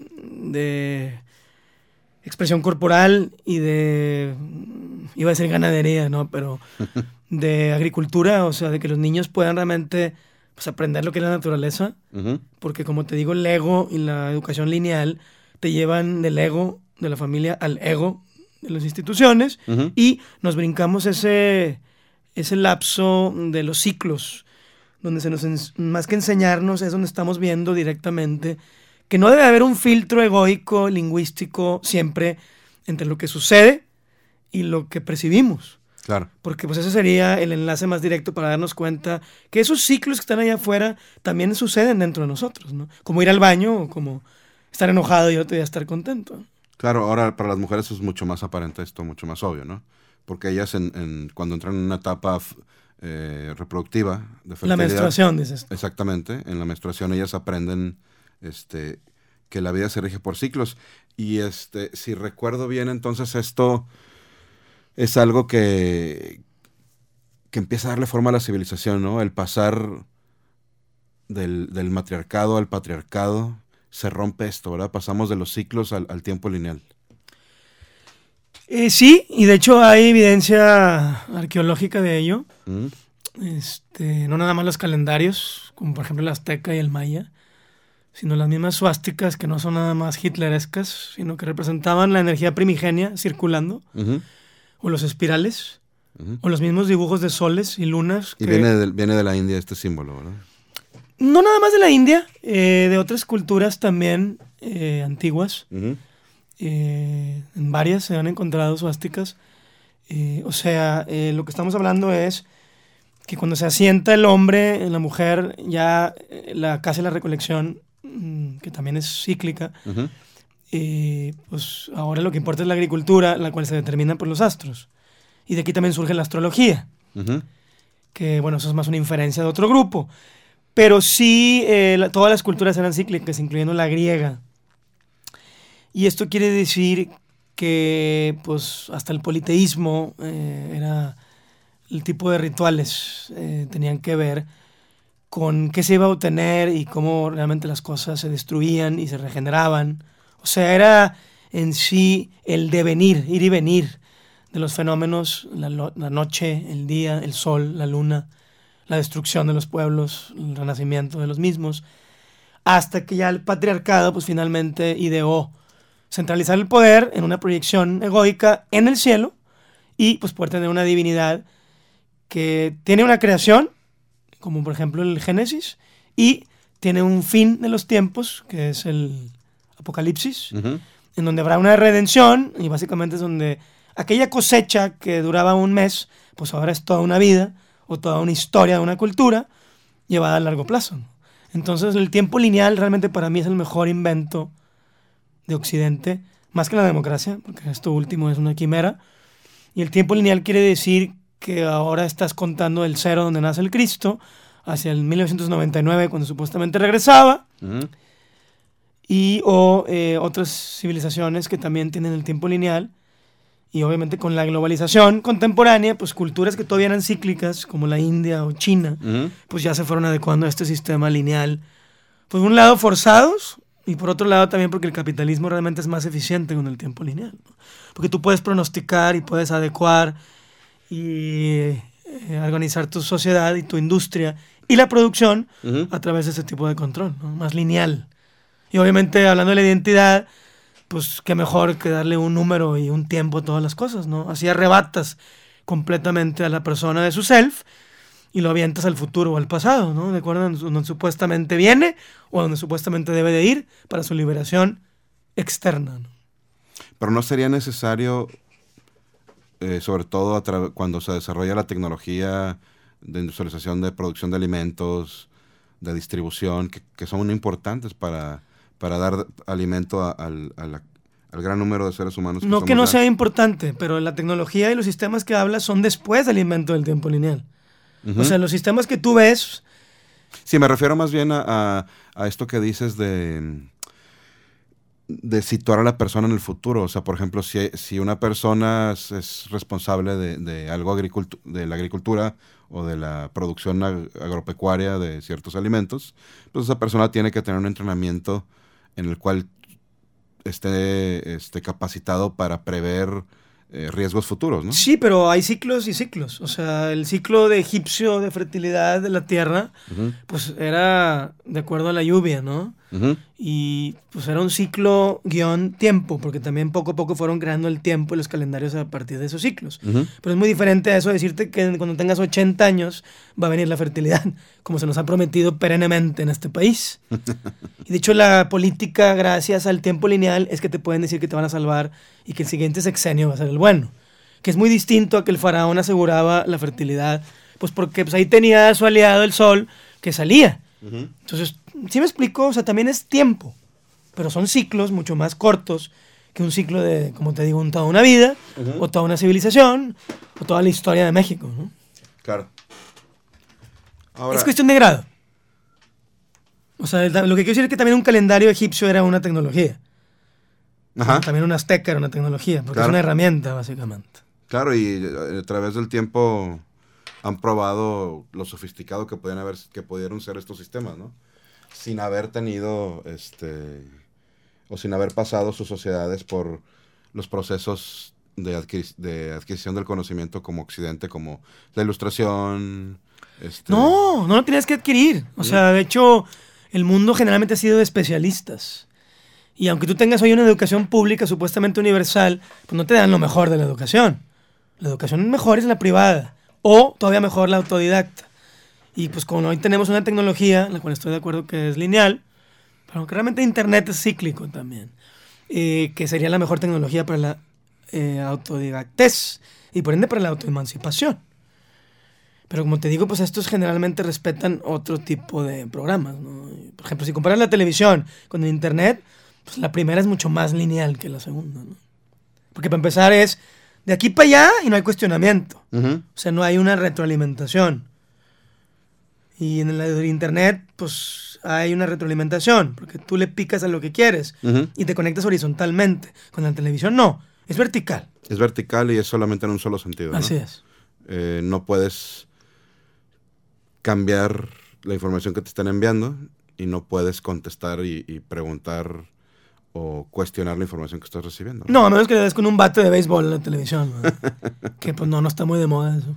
de expresión corporal y de, iba a decir ganadería, ¿no? Pero de agricultura, o sea, de que los niños puedan realmente pues, aprender lo que es la naturaleza, uh-huh. porque como te digo, el ego y la educación lineal te llevan del ego de la familia al ego de las instituciones, uh-huh. y nos brincamos ese, ese lapso de los ciclos, donde se nos, más que enseñarnos, es donde estamos viendo directamente que no debe haber un filtro egoico, lingüístico, siempre entre lo que sucede y lo que percibimos. Claro. Porque pues ese sería el enlace más directo para darnos cuenta que esos ciclos que están allá afuera también suceden dentro de nosotros, ¿no? Como ir al baño o como estar enojado y otro día estar contento. Claro, ahora para las mujeres es mucho más aparente esto, mucho más obvio, ¿no? Porque ellas en, en, cuando entran en una etapa eh, reproductiva de fertilidad... La menstruación, dices. Exactamente, en la menstruación ellas aprenden este, que la vida se rige por ciclos. Y este, si recuerdo bien, entonces esto es algo que, que empieza a darle forma a la civilización, ¿no? El pasar del, del matriarcado al patriarcado... se rompe esto, ¿verdad? Pasamos de los ciclos al, al tiempo lineal. Eh, sí, y de hecho hay evidencia arqueológica de ello. Mm. Este, no nada más los calendarios, como por ejemplo el azteca y el maya, sino las mismas suásticas que no son nada más hitlerescas, sino que representaban la energía primigenia circulando. Uh-huh. o los espirales, Uh-huh. o los mismos dibujos de soles y lunas. Y que... viene, de, viene de la India este símbolo, ¿verdad? No nada más de la India, eh, de otras culturas también eh, antiguas. Uh-huh. Eh, en varias se han encontrado suásticas. Eh, o sea, eh, lo que estamos hablando es que cuando se asienta el hombre, la mujer, ya eh, la casa y la recolección, mmm, que también es cíclica, Uh-huh. eh, pues ahora lo que importa es la agricultura, la cual se determina por los astros. Y de aquí también surge la astrología, Uh-huh. que bueno, eso es más una inferencia de otro grupo. Pero sí, eh, la, todas las culturas eran cíclicas, incluyendo la griega. Y esto quiere decir que pues hasta el politeísmo eh, era el tipo de rituales, eh, tenían que ver con qué se iba a obtener y cómo realmente las cosas se destruían y se regeneraban. O sea, era en sí el devenir, ir y venir de los fenómenos, la, la noche, el día, el sol, la luna, la destrucción de los pueblos, el renacimiento de los mismos, hasta que ya el patriarcado pues finalmente ideó centralizar el poder en una proyección egoica en el cielo y pues poder tener una divinidad que tiene una creación, como por ejemplo el Génesis, y tiene un fin de los tiempos, que es el Apocalipsis, Uh-huh. en donde habrá una redención, y básicamente es donde aquella cosecha que duraba un mes, pues ahora es toda una vida, o toda una historia de una cultura, llevada a largo plazo, ¿no? Entonces el tiempo lineal realmente para mí es el mejor invento de Occidente, más que la democracia, porque esto último es una quimera, y el tiempo lineal quiere decir que ahora estás contando el cero donde nace el Cristo, hacia el mil novecientos noventa y nueve, cuando supuestamente regresaba, Uh-huh. y o eh, otras civilizaciones que también tienen el tiempo lineal, y obviamente con la globalización contemporánea, pues culturas que todavía eran cíclicas, como la India o China, Uh-huh. pues ya se fueron adecuando a este sistema lineal. Por un lado forzados, y por otro lado también porque el capitalismo realmente es más eficiente con el tiempo lineal, ¿no? Porque tú puedes pronosticar y puedes adecuar y eh, organizar tu sociedad y tu industria y la producción Uh-huh. a través de ese tipo de control, ¿no? Más lineal. Y obviamente hablando de la identidad, pues qué mejor que darle un número y un tiempo a todas las cosas, ¿no? Así arrebatas completamente a la persona de su self y lo avientas al futuro o al pasado, ¿no? De acuerdo a donde supuestamente viene o donde supuestamente debe de ir para su liberación externa, ¿no? Pero no sería necesario, eh, sobre todo a tra- cuando se desarrolla la tecnología de industrialización, de producción de alimentos, de distribución, que, que son muy importantes para, para dar alimento a, al, a la, al gran número de seres humanos. Que No somos que no ya. sea importante, pero la tecnología y los sistemas que hablas son después del invento del tiempo lineal. Uh-huh. O sea, los sistemas que tú ves... Sí, me refiero más bien a, a, a esto que dices de, de situar a la persona en el futuro. O sea, por ejemplo, si, si una persona es, es responsable de, de algo agricultu- de la agricultura o de la producción ag- agropecuaria de ciertos alimentos, pues esa persona tiene que tener un entrenamiento en el cual esté, esté capacitado para prever eh, riesgos futuros, ¿no? Sí, pero hay ciclos y ciclos. O sea, el ciclo de egipcio de fertilidad de la tierra, Uh-huh. pues era de acuerdo a la lluvia, ¿no? Uh-huh. Y pues era un ciclo guión tiempo, porque también poco a poco fueron creando el tiempo y los calendarios a partir de esos ciclos. Uh-huh. Pero es muy diferente a eso decirte que cuando tengas ochenta años va a venir la fertilidad, como se nos ha prometido perennemente en este país. Y de hecho la política, gracias al tiempo lineal, es que te pueden decir que te van a salvar y que el siguiente sexenio va a ser el bueno. Que es muy distinto a que el faraón aseguraba la fertilidad, pues porque pues, ahí tenía a su aliado el sol que salía. Uh-huh. Entonces, ¿sí me explico? O sea, también es tiempo, pero son ciclos mucho más cortos que un ciclo de, como te digo, un, toda una vida, Uh-huh. o toda una civilización, o toda la historia de México, ¿no? Claro. Ahora, Es cuestión de grado. O sea, el- lo que quiero decir es que también un calendario egipcio era una tecnología. ajá. También un azteca era una tecnología, porque Claro. es una herramienta, básicamente. Claro, y eh, a través del tiempo han probado lo sofisticado que podían haber, que pudieron ser estos sistemas, ¿no? Sin haber tenido, este, o sin haber pasado sus sociedades por los procesos de, adquiri- de adquisición del conocimiento como Occidente, como la ilustración. Este, No, no lo tenías que adquirir. O sea, de hecho, el mundo generalmente ha sido de especialistas. Y aunque tú tengas hoy una educación pública supuestamente universal, pues no te dan lo mejor de la educación. La educación mejor es la privada, o todavía mejor la autodidacta. Y pues como hoy tenemos una tecnología, la cual estoy de acuerdo que es lineal, pero que realmente Internet es cíclico también, eh, que sería la mejor tecnología para la eh, autodidactez y por ende para la autoemancipación. Pero como te digo, pues estos generalmente respetan otro tipo de programas, ¿no? Por ejemplo, si comparas la televisión con el Internet, pues la primera es mucho más lineal que la segunda, ¿no? Porque para empezar es de aquí para allá y no hay cuestionamiento. Uh-huh. O sea, no hay una retroalimentación. Y en el Internet, pues hay una retroalimentación, porque tú le picas a lo que quieres uh-huh. y te conectas horizontalmente. Con la televisión no, es vertical. Es vertical y es solamente en un solo sentido, ¿no? Así es. Eh, no puedes cambiar la información que te están enviando y no puedes contestar y, y preguntar o cuestionar la información que estás recibiendo, ¿no? No, a menos que le des con un bate de béisbol en la televisión, ¿no? Que pues no, no está muy de moda eso.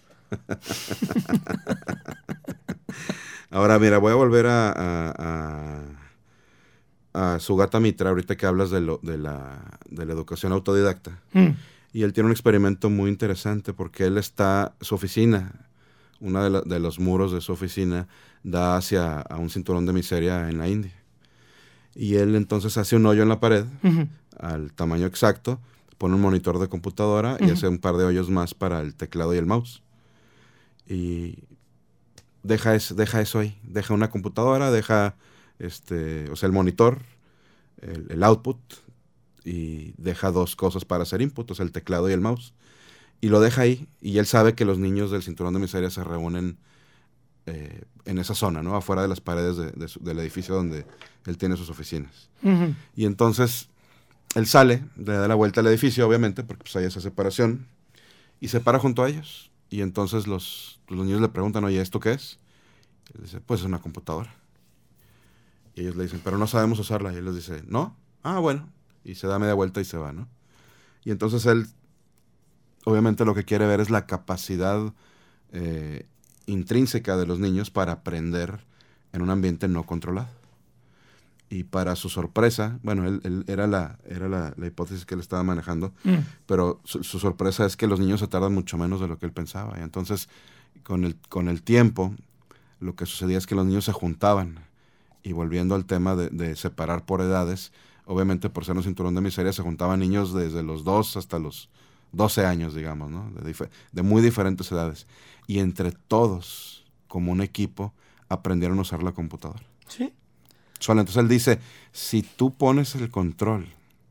Ahora, mira, voy a volver a, a, a, a Sugata Mitra, ahorita que hablas de, lo, de, la, de la educación autodidacta. Mm. Y él tiene un experimento muy interesante porque él está, su oficina, uno de, la, de los muros de su oficina da hacia a un cinturón de miseria en la India. Y él entonces hace un hoyo en la pared, uh-huh. al tamaño exacto, pone un monitor de computadora uh-huh. y hace un par de hoyos más para el teclado y el mouse. Y deja, es, deja eso ahí, deja una computadora, deja este, o sea, el monitor, el, el output, y deja dos cosas para hacer input, o sea, el teclado y el mouse. Y lo deja ahí, y él sabe que los niños del cinturón de miseria se reúnen eh, en esa zona, ¿no? Afuera de las paredes de, de su, del edificio donde él tiene sus oficinas. Uh-huh. Y entonces él sale, le da la vuelta al edificio, obviamente, porque pues hay esa separación, y se para junto a ellos. Y entonces los, los niños le preguntan, oye, ¿esto qué es? Y él dice, pues es una computadora. Y ellos le dicen, pero no sabemos usarla. Y él les dice, ¿no? Ah, bueno. Y se da media vuelta y se va, ¿no? Y entonces él, obviamente lo que quiere ver es la capacidad eh, intrínseca de los niños para aprender en un ambiente no controlado. Y para su sorpresa, bueno, él, él era, la, era la, la hipótesis que él estaba manejando, mm. pero su, su sorpresa es que los niños se tardan mucho menos de lo que él pensaba. Y entonces, con el, con el tiempo, lo que sucedía es que los niños se juntaban. Y volviendo al tema de, de separar por edades, obviamente por ser un cinturón de miseria, se juntaban niños desde los dos hasta los doce años, digamos, ¿no? De, dif- de muy diferentes edades. Y entre todos, como un equipo, aprendieron a usar la computadora. Sí. Solo entonces él dice, si tú pones el control,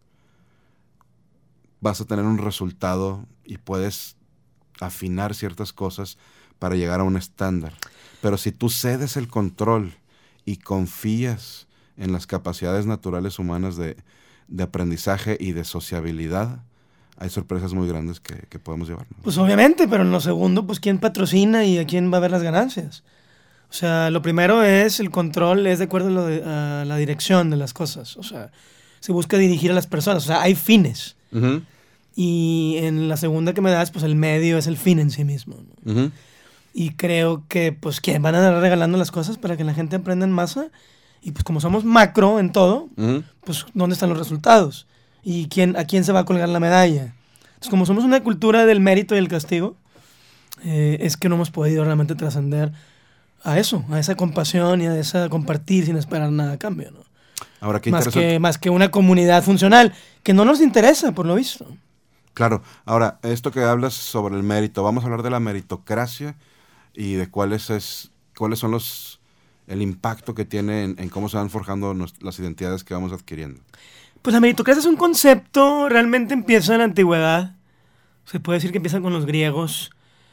vas a tener un resultado y puedes afinar ciertas cosas para llegar a un estándar. Pero si tú cedes el control y confías en las capacidades naturales humanas de, de aprendizaje y de sociabilidad, hay sorpresas muy grandes que, que podemos llevarnos. Pues obviamente, pero en lo segundo, pues ¿quién patrocina y a quién va a ver las ganancias? O sea, lo primero es el control, es de acuerdo a, lo de, a la dirección de las cosas. O sea, se busca dirigir a las personas. O sea, hay fines. Uh-huh. Y en la segunda que me das, pues el medio es el fin en sí mismo, ¿no? Uh-huh. Y creo que, pues, ¿quién van a dar regalando las cosas para que la gente aprenda en masa? Y pues como somos macro en todo, uh-huh. pues ¿dónde están los resultados? ¿Y quién, a quién se va a colgar la medalla? Entonces, como somos una cultura del mérito y el castigo, eh, es que no hemos podido realmente trascender a eso, a esa compasión y a esa compartir sin esperar nada a cambio, ¿no? Ahora, qué más interesante. que más que una comunidad funcional, que no nos interesa, por lo visto. Claro. Ahora, esto que hablas sobre el mérito, vamos a hablar de la meritocracia y de cuáles es, cuáles son los el impacto que tiene en, en cómo se van forjando nos, las identidades que vamos adquiriendo. Pues la meritocracia es un concepto, realmente empieza en la antigüedad, se puede decir que empieza con los griegos,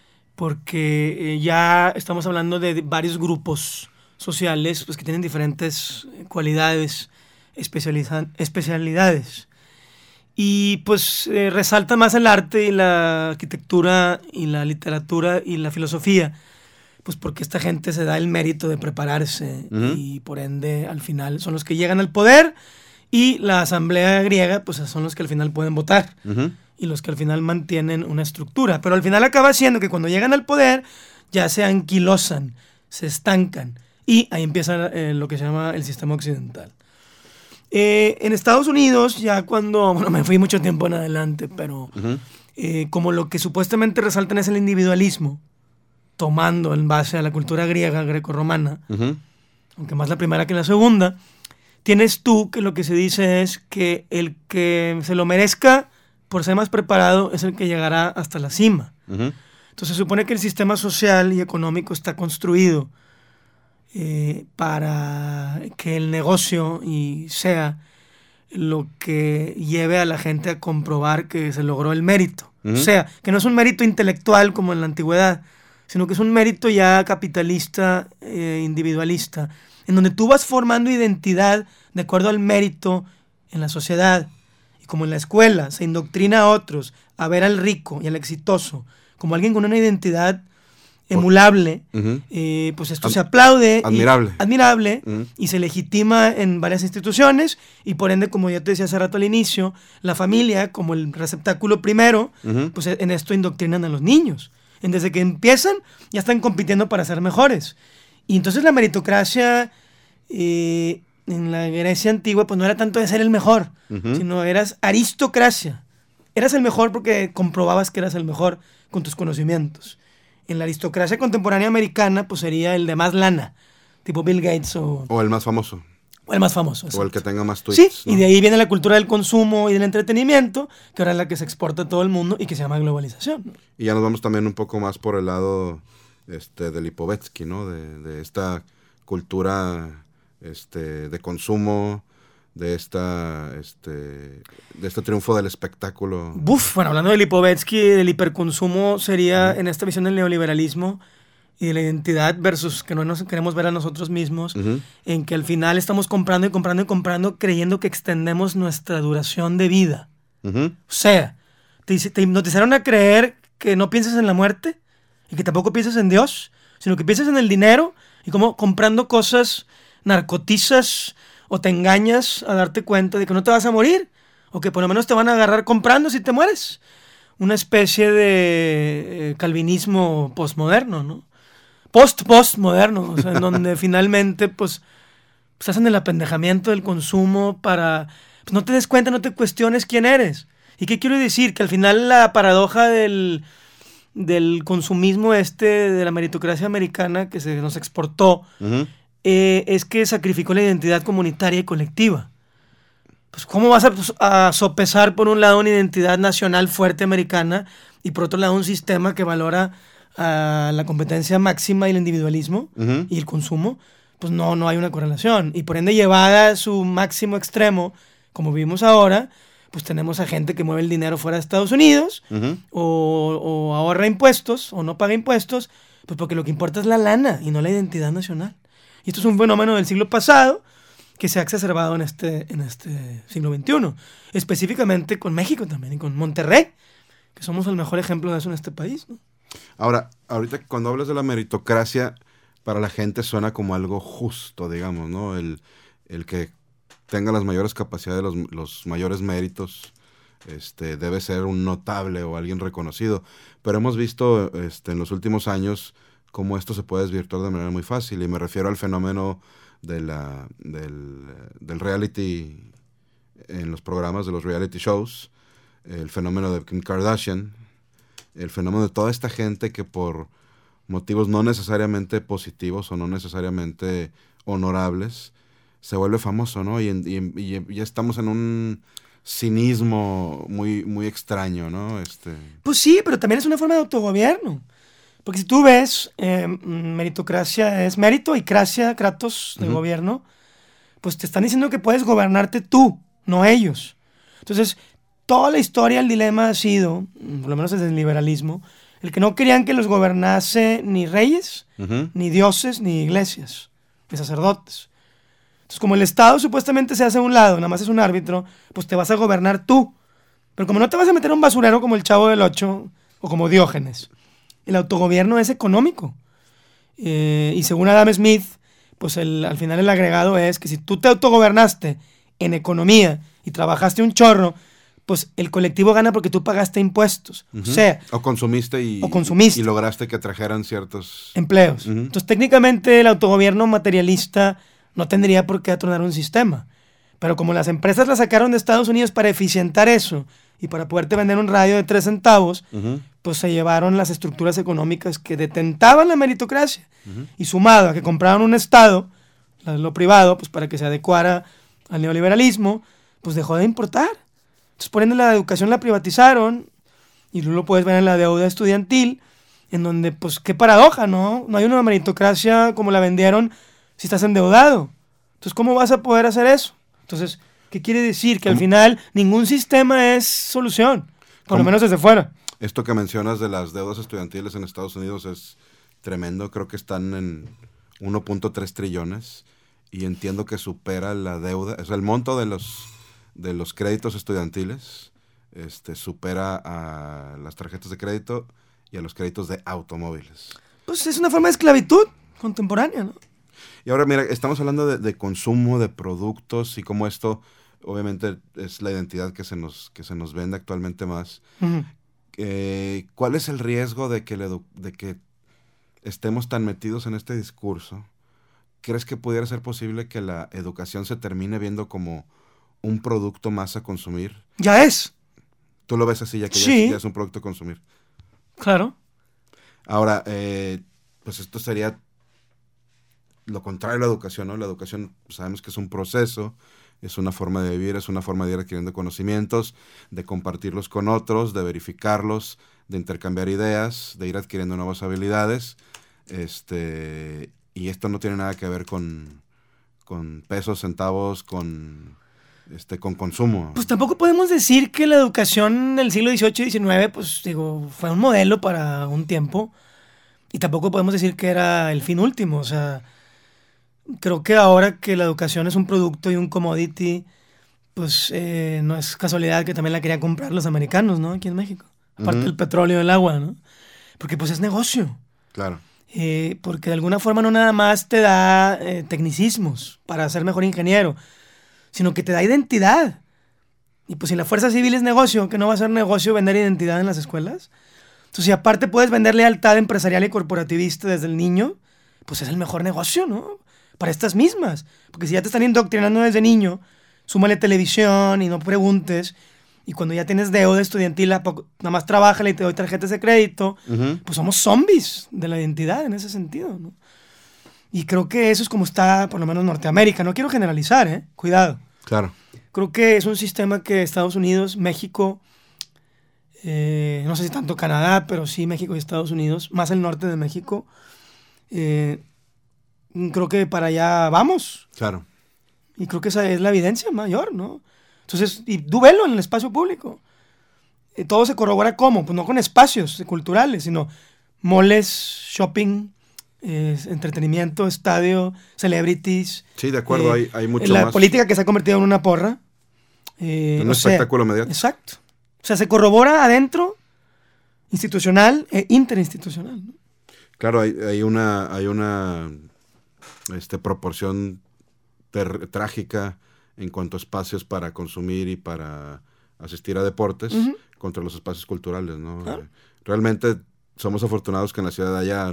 porque eh, ya estamos hablando de varios grupos sociales pues, que tienen diferentes cualidades, especializa- especialidades. Y pues eh, resalta más el arte y la arquitectura y la literatura y la filosofía, pues porque esta gente se da el mérito de prepararse uh-huh. y por ende al final son los que llegan al poder y la asamblea griega pues son los que al final pueden votar. Uh-huh. Y los que al final mantienen una estructura. Pero al final acaba siendo que cuando llegan al poder ya se anquilosan, se estancan. Y ahí empieza eh, lo que se llama el sistema occidental. Eh, en Estados Unidos, ya cuando... Bueno, me fui mucho tiempo en adelante, pero... Uh-huh. eh, como lo que supuestamente resaltan es el individualismo, tomando en base a la cultura griega, grecorromana, uh-huh. aunque más la primera que la segunda, tienes tú que lo que se dice es que el que se lo merezca por ser más preparado es el que llegará hasta la cima. Uh-huh. Entonces se supone que el sistema social y económico está construido eh, para que el negocio y sea lo que lleve a la gente a comprobar que se logró el mérito. Uh-huh. O sea, que no es un mérito intelectual como en la antigüedad, sino que es un mérito ya capitalista, eh, individualista, en donde tú vas formando identidad de acuerdo al mérito en la sociedad. Y como en la escuela se indoctrina a otros a ver al rico y al exitoso como alguien con una identidad emulable, uh-huh. eh, pues esto Ad- se aplaude. Admirable. Y, admirable, uh-huh. y se legitima en varias instituciones, y por ende, como ya te decía hace rato al inicio, la familia, como el receptáculo primero, uh-huh. pues en esto indoctrinan a los niños. Desde que empiezan, ya están compitiendo para ser mejores. Y entonces la meritocracia eh, en la Grecia antigua, pues no era tanto de ser el mejor, uh-huh. sino eras aristocracia. Eras el mejor porque comprobabas que eras el mejor con tus conocimientos. En la aristocracia contemporánea americana, pues sería el de más lana, tipo Bill Gates o... O el más famoso. O el más famoso. O el que tenga más tweets. Sí, ¿no? Y de ahí viene la cultura del consumo y del entretenimiento, que ahora es la que se exporta a todo el mundo y que se llama globalización. Y ya nos vamos también un poco más por el lado este, de Lipovetsky, ¿no? De, de esta cultura este, de consumo, de esta este, de este triunfo del espectáculo. Buf, bueno, hablando de Lipovetsky, del hiperconsumo, sería uh-huh. en esta visión del neoliberalismo y de la identidad versus que no nos queremos ver a nosotros mismos, uh-huh. en que al final estamos comprando y comprando y comprando creyendo que extendemos nuestra duración de vida. Uh-huh. O sea, te, te hipnotizaron a creer que no pienses en la muerte y que tampoco pienses en Dios, sino que pienses en el dinero y como comprando cosas narcotizas o te engañas a darte cuenta de que no te vas a morir o que por lo menos te van a agarrar comprando si te mueres. Una especie de eh, calvinismo postmoderno, ¿no? Post-postmoderno, o sea, en donde finalmente pues, pues hacen el apendejamiento del consumo para... Pues no te des cuenta, no te cuestiones quién eres. ¿Y qué quiero decir? Que al final la paradoja del, del consumismo este, de la meritocracia americana que se nos exportó, uh-huh. eh, es que sacrificó la identidad comunitaria y colectiva. Pues ¿cómo vas a, a sopesar por un lado una identidad nacional fuerte americana y por otro lado un sistema que valora a la competencia máxima y el individualismo uh-huh. y el consumo? Pues no, no hay una correlación. Y por ende, llevada a su máximo extremo, como vivimos ahora, pues tenemos a gente que mueve el dinero fuera de Estados Unidos uh-huh. o, o ahorra impuestos o no paga impuestos, pues porque lo que importa es la lana y no la identidad nacional. Y esto es un fenómeno del siglo pasado que se ha exacerbado en este, en este siglo veintiuno, específicamente con México también y con Monterrey, que somos el mejor ejemplo de eso en este país, ¿no? Ahora, ahorita cuando hablas de la meritocracia, para la gente suena como algo justo, digamos, ¿no? El, el que tenga las mayores capacidades, los, los mayores méritos, este, debe ser un notable o alguien reconocido. Pero hemos visto este, en los últimos años cómo esto se puede desvirtuar de manera muy fácil. Y me refiero al fenómeno de la, del, del reality, en los programas de los reality shows, el fenómeno de Kim Kardashian, el fenómeno de toda esta gente que por motivos no necesariamente positivos o no necesariamente honorables, se vuelve famoso, ¿no? Y, y, y ya estamos en un cinismo muy, muy extraño, ¿no? Este... Pues sí, pero también es una forma de autogobierno. Porque si tú ves, eh, meritocracia es mérito y cracia, kratos de uh-huh. gobierno, pues te están diciendo que puedes gobernarte tú, no ellos. Entonces, toda la historia, el dilema ha sido, por lo menos desde el liberalismo, el que no querían que los gobernase ni reyes, uh-huh. ni dioses, ni iglesias, ni sacerdotes. Entonces, como el Estado supuestamente se hace a un lado, nada más es un árbitro, pues te vas a gobernar tú. Pero como no te vas a meter a un basurero como el Chavo del Ocho o como Diógenes, el autogobierno es económico. Eh, y según Adam Smith, pues el, al final el agregado es que si tú te autogobernaste en economía y trabajaste un chorro, pues el colectivo gana porque tú pagaste impuestos. Uh-huh. O sea... O consumiste y, o consumiste. y lograste que trajeran ciertos... empleos. Uh-huh. Entonces, técnicamente, el autogobierno materialista no tendría por qué atronar un sistema. Pero como las empresas la sacaron de Estados Unidos para eficientar eso Y para poderte vender un radio de tres centavos, Uh-huh. pues se llevaron las estructuras económicas que detentaban la meritocracia. Uh-huh. Y sumado a que compraron un Estado, lo privado, pues para que se adecuara al neoliberalismo, pues dejó de importar. Entonces, por ende, la educación la privatizaron, y tú lo puedes ver en la deuda estudiantil, en donde, pues, qué paradoja, ¿no? No hay una meritocracia como la vendieron si estás endeudado. Entonces, ¿cómo vas a poder hacer eso? Entonces, ¿qué quiere decir? Que al final ningún sistema es solución, por ¿Cómo? lo menos desde fuera. Esto que mencionas de las deudas estudiantiles en Estados Unidos es tremendo. Creo que están en uno punto tres trillones y entiendo que supera la deuda, o sea, el monto de los, de los créditos estudiantiles este, supera a las tarjetas de crédito y a los créditos de automóviles. Pues es una forma de esclavitud contemporánea, ¿no? Y ahora, mira, estamos hablando de, de consumo, de productos y cómo esto, obviamente, es la identidad que se nos, que se nos vende actualmente más. Uh-huh. Eh, ¿Cuál es el riesgo de que, le edu- de que estemos tan metidos en este discurso? ¿Crees que pudiera ser posible que la educación se termine viendo como un producto más a consumir? Ya es. ¿Tú lo ves así, ya que Sí. ya, es, ya es un producto a consumir? Claro. Ahora, eh, pues esto sería lo contrario a la educación, ¿no? La educación sabemos que es un proceso, es una forma de vivir, es una forma de ir adquiriendo conocimientos, de compartirlos con otros, de verificarlos, de intercambiar ideas, de ir adquiriendo nuevas habilidades. Este, y esto no tiene nada que ver con, con pesos, centavos, con, este, con consumo. Pues tampoco podemos decir que la educación del siglo dieciocho y diecinueve, pues digo, fue un modelo para un tiempo. Y tampoco podemos decir que era el fin último. O sea, creo que ahora que la educación es un producto y un commodity, pues eh, no es casualidad que también la querían comprar los americanos, ¿no? Aquí en México. Aparte Ujú. del petróleo y el agua, ¿no? Porque pues es negocio. Claro. Eh, porque de alguna forma no nada más te da eh, tecnicismos para ser mejor ingeniero, sino que te da identidad. Y pues si la fuerza civil es negocio, ¿que no va a ser negocio vender identidad en las escuelas? Entonces, si aparte puedes vender lealtad empresarial y corporativista desde el niño, pues es el mejor negocio, ¿no? Para estas mismas. Porque si ya te están indoctrinando desde niño, súmale televisión y no preguntes. Y cuando ya tienes deuda estudiantil, a poco- nada más trabájale y te doy tarjetas de crédito. Ujú. Pues somos zombies de la identidad en ese sentido, ¿no? Y creo que eso es como está, por lo menos, Norteamérica. No quiero generalizar, ¿eh? Cuidado. Claro. Creo que es un sistema que Estados Unidos, México, eh, no sé si tanto Canadá, pero sí México y Estados Unidos, más el norte de México, eh, creo que para allá vamos. Claro. Y creo que esa es la evidencia mayor, ¿no? Entonces, y tú velo en el espacio público. Eh, todo se corrobora ¿cómo? Pues no con espacios culturales, sino moles, shopping, eh, entretenimiento, estadio, celebrities. Sí, de acuerdo, eh, hay, hay mucho la más. política que se ha convertido en una porra. Eh, Un o sea, espectáculo mediático. Exacto. O sea, se corrobora adentro, institucional e interinstitucional, ¿no? Claro, hay, hay una, hay una este, proporción ter- trágica en cuanto a espacios para consumir y para asistir a deportes Ujú. contra los espacios culturales, ¿no? Claro. Eh, Realmente somos afortunados que en la ciudad haya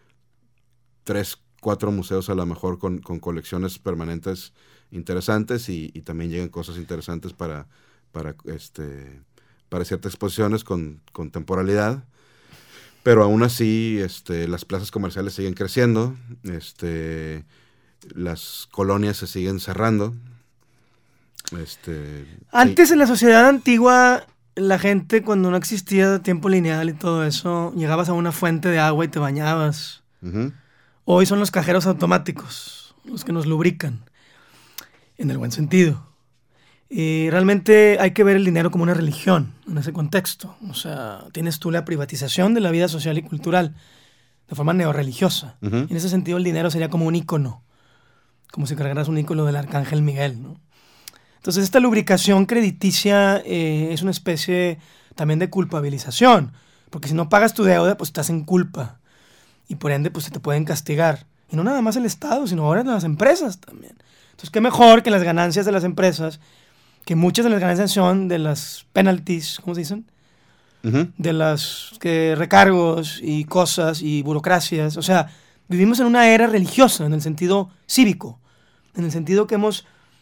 tres, cuatro museos a lo mejor con, con colecciones permanentes interesantes y, y también llegan cosas interesantes para, para, este, para ciertas exposiciones con, con temporalidad. Pero aún así, este, las plazas comerciales siguen creciendo, este, las colonias se siguen cerrando. Este, Antes sí. en la sociedad antigua, la gente cuando no existía tiempo lineal y todo eso, llegabas a una fuente de agua y te bañabas. Ujú. Hoy son los cajeros automáticos los que nos lubrican, en el buen sentido. Y realmente hay que ver el dinero como una religión en ese contexto. O sea, tienes tú la privatización de la vida social y cultural de forma neorreligiosa. Ujú. En ese sentido, el dinero sería como un ícono, como si cargaras un ícono del arcángel Miguel, ¿no? Entonces, esta lubricación crediticia eh, es una especie también de culpabilización, porque si no pagas tu deuda, pues estás en culpa. Y por ende, pues se te pueden castigar. Y no nada más el Estado, sino ahora las empresas también. Entonces, qué mejor que las ganancias de las empresas, que muchas de las ganancias son de las penalties, ¿cómo se dicen? Ujú. De las que, recargos y cosas y burocracias. O sea, vivimos en una era religiosa, en el sentido cívico, en el sentido que hemos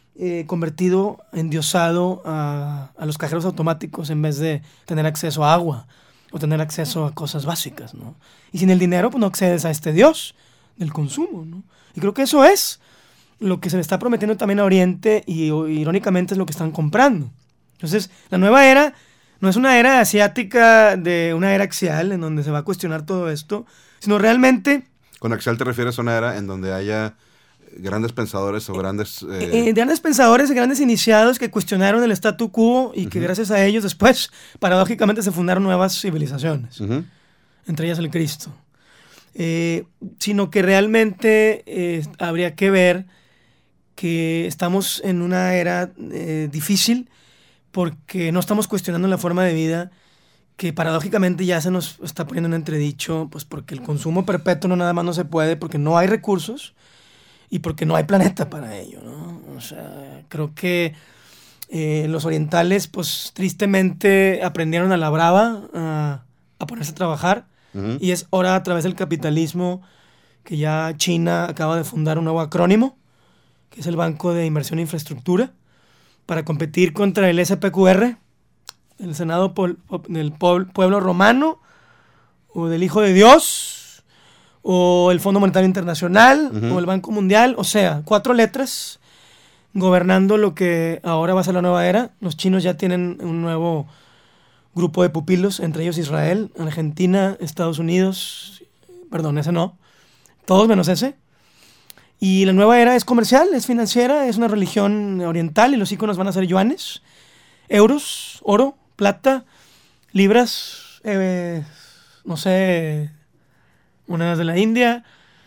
eh, convertido, endiosado a, a los cajeros automáticos en vez de tener acceso a agua o tener acceso a cosas básicas, ¿no? Y sin el dinero, pues no accedes a este Dios del consumo, ¿no? Y creo que eso es lo que se le está prometiendo también a Oriente y o, irónicamente es lo que están comprando. Entonces, la nueva era no es una era asiática de una era axial en donde se va a cuestionar todo esto, sino realmente... Con axial te refieres a una era en donde haya grandes pensadores o grandes... Eh, eh, grandes pensadores, grandes iniciados que cuestionaron el statu quo y que uh-huh. gracias a ellos después, paradójicamente, se fundaron nuevas civilizaciones, uh-huh. entre ellas el Cristo. Eh, sino que realmente eh, habría que ver que estamos en una era eh, difícil porque no estamos cuestionando la forma de vida que paradójicamente ya se nos está poniendo en entredicho, pues porque el consumo perpetuo no nada más no se puede, porque no hay recursos y porque no hay planeta para ello, ¿no? O sea, creo que eh, los orientales, pues tristemente aprendieron a la brava a, a ponerse a trabajar uh-huh. y es hora a través del capitalismo que ya China acaba de fundar un nuevo acrónimo, que es el Banco de Inversión e Infraestructura, para competir contra el S P Q R, el Senado pol, del Pueblo Romano, o del Hijo de Dios, o el Fondo Monetario Internacional, uh-huh. o el Banco Mundial, o sea, cuatro letras gobernando lo que ahora va a ser la nueva era. Los chinos ya tienen un nuevo grupo de pupilos, entre ellos Israel, Argentina, Estados Unidos, perdón, ese no, todos menos ese. Y la nueva era es comercial, es financiera, es una religión oriental y los iconos van a ser yuanes, euros, oro, plata, libras, eh, no sé, monedas de la India.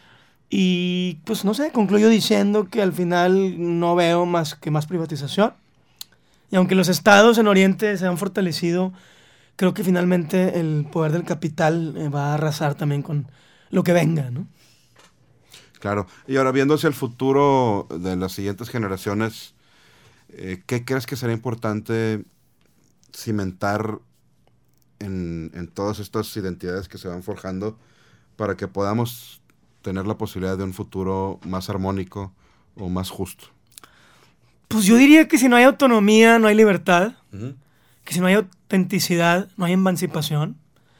Y pues no sé, concluyo diciendo que al final no veo más que más privatización. Y aunque los estados en Oriente se han fortalecido, creo que finalmente el poder del capital eh, va a arrasar también con lo que venga, ¿no? Claro. Y ahora, viendo hacia el futuro de las siguientes generaciones, eh, ¿qué crees que será importante cimentar en, en todas estas identidades que se van forjando para que podamos tener la posibilidad de un futuro más armónico o más justo? Pues yo diría que si no hay autonomía, no hay libertad. Uh-huh. Que si no hay autenticidad, no hay emancipación.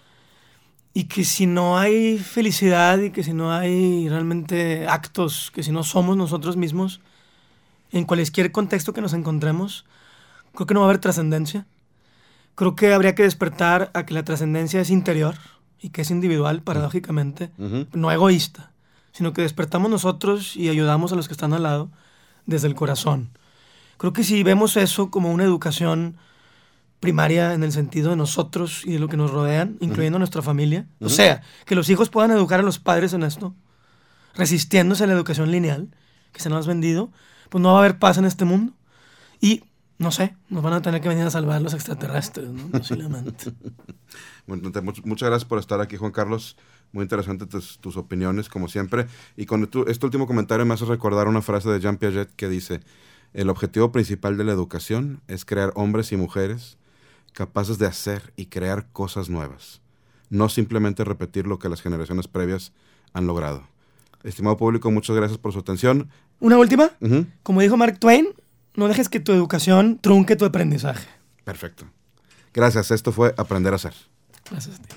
Y que si no hay felicidad y que si no hay realmente actos, que si no somos nosotros mismos, en cualquier contexto que nos encontremos, creo que no va a haber trascendencia. Creo que habría que despertar a que la trascendencia es interior y que es individual, paradójicamente, uh-huh. no egoísta, sino que despertamos nosotros y ayudamos a los que están al lado desde el corazón. Creo que si vemos eso como una educación primaria en el sentido de nosotros y de lo que nos rodean, incluyendo uh-huh. nuestra familia. Uh-huh. O sea, que los hijos puedan educar a los padres en esto, resistiéndose a la educación lineal que se nos ha vendido, pues no va a haber paz en este mundo. Y, no sé, nos van a tener que venir a salvar los extraterrestres, ¿no? Posiblemente. Bueno, te, much, muchas gracias por estar aquí, Juan Carlos. Muy interesante tus, tus opiniones, como siempre. Y con tu, este último comentario me hace recordar una frase de Jean Piaget que dice: el objetivo principal de la educación es crear hombres y mujeres capaces de hacer y crear cosas nuevas, no simplemente repetir lo que las generaciones previas han logrado. Estimado público, muchas gracias por su atención. ¿Una última? Uh-huh. Como dijo Mark Twain, no dejes que tu educación trunque tu aprendizaje. Perfecto. Gracias, esto fue Aprender a Ser. Gracias a ti.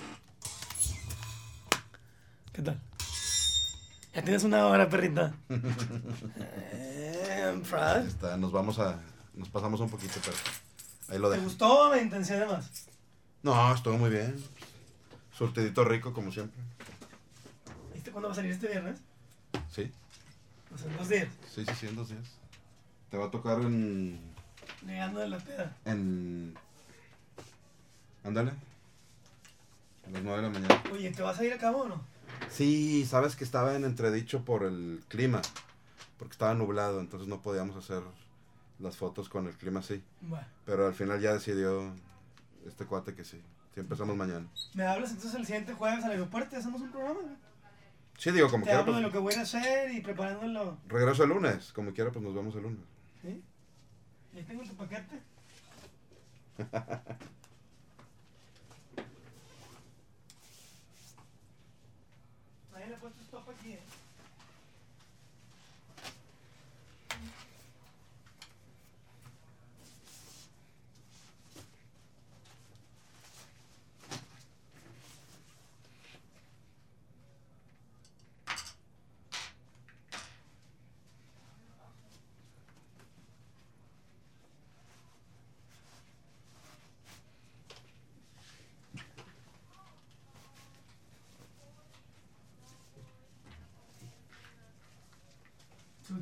¿Qué tal? Ya tienes una hora, perrita. eh, I'm proud. Está, nos vamos a... Nos pasamos un poquito, pero... Ahí lo dejo. ¿Te gustó o me intencioné más? No, estuvo muy bien. Surtidito rico, como siempre. ¿Viste cuándo va a salir este viernes? Sí. Pues en dos días. Sí, sí, sí, en dos días. Te va a tocar en... Llegando de la peda. En... Ándale. A las nueve de la mañana. Oye, ¿te vas a ir a cabo o no? Sí, sabes que estaba en entredicho por el clima. Porque estaba nublado, entonces no podíamos hacer las fotos con el clima así. Bueno. Pero al final ya decidió este cuate que sí. Sí, empezamos mañana. ¿Me hablas entonces el siguiente jueves al aeropuerto y hacemos un programa? Sí, digo, como Te quiera. hablo Pues, de lo que voy a hacer y preparándolo. regreso el lunes, como quiera, pues nos vemos el lunes. ¿Sí? ¿Y ahí tengo tu paquete? Nadie le ha puesto stop aquí, ¿eh?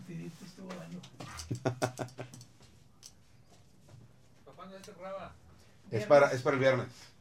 rapidito estuvo bueno. Es para, es para el viernes.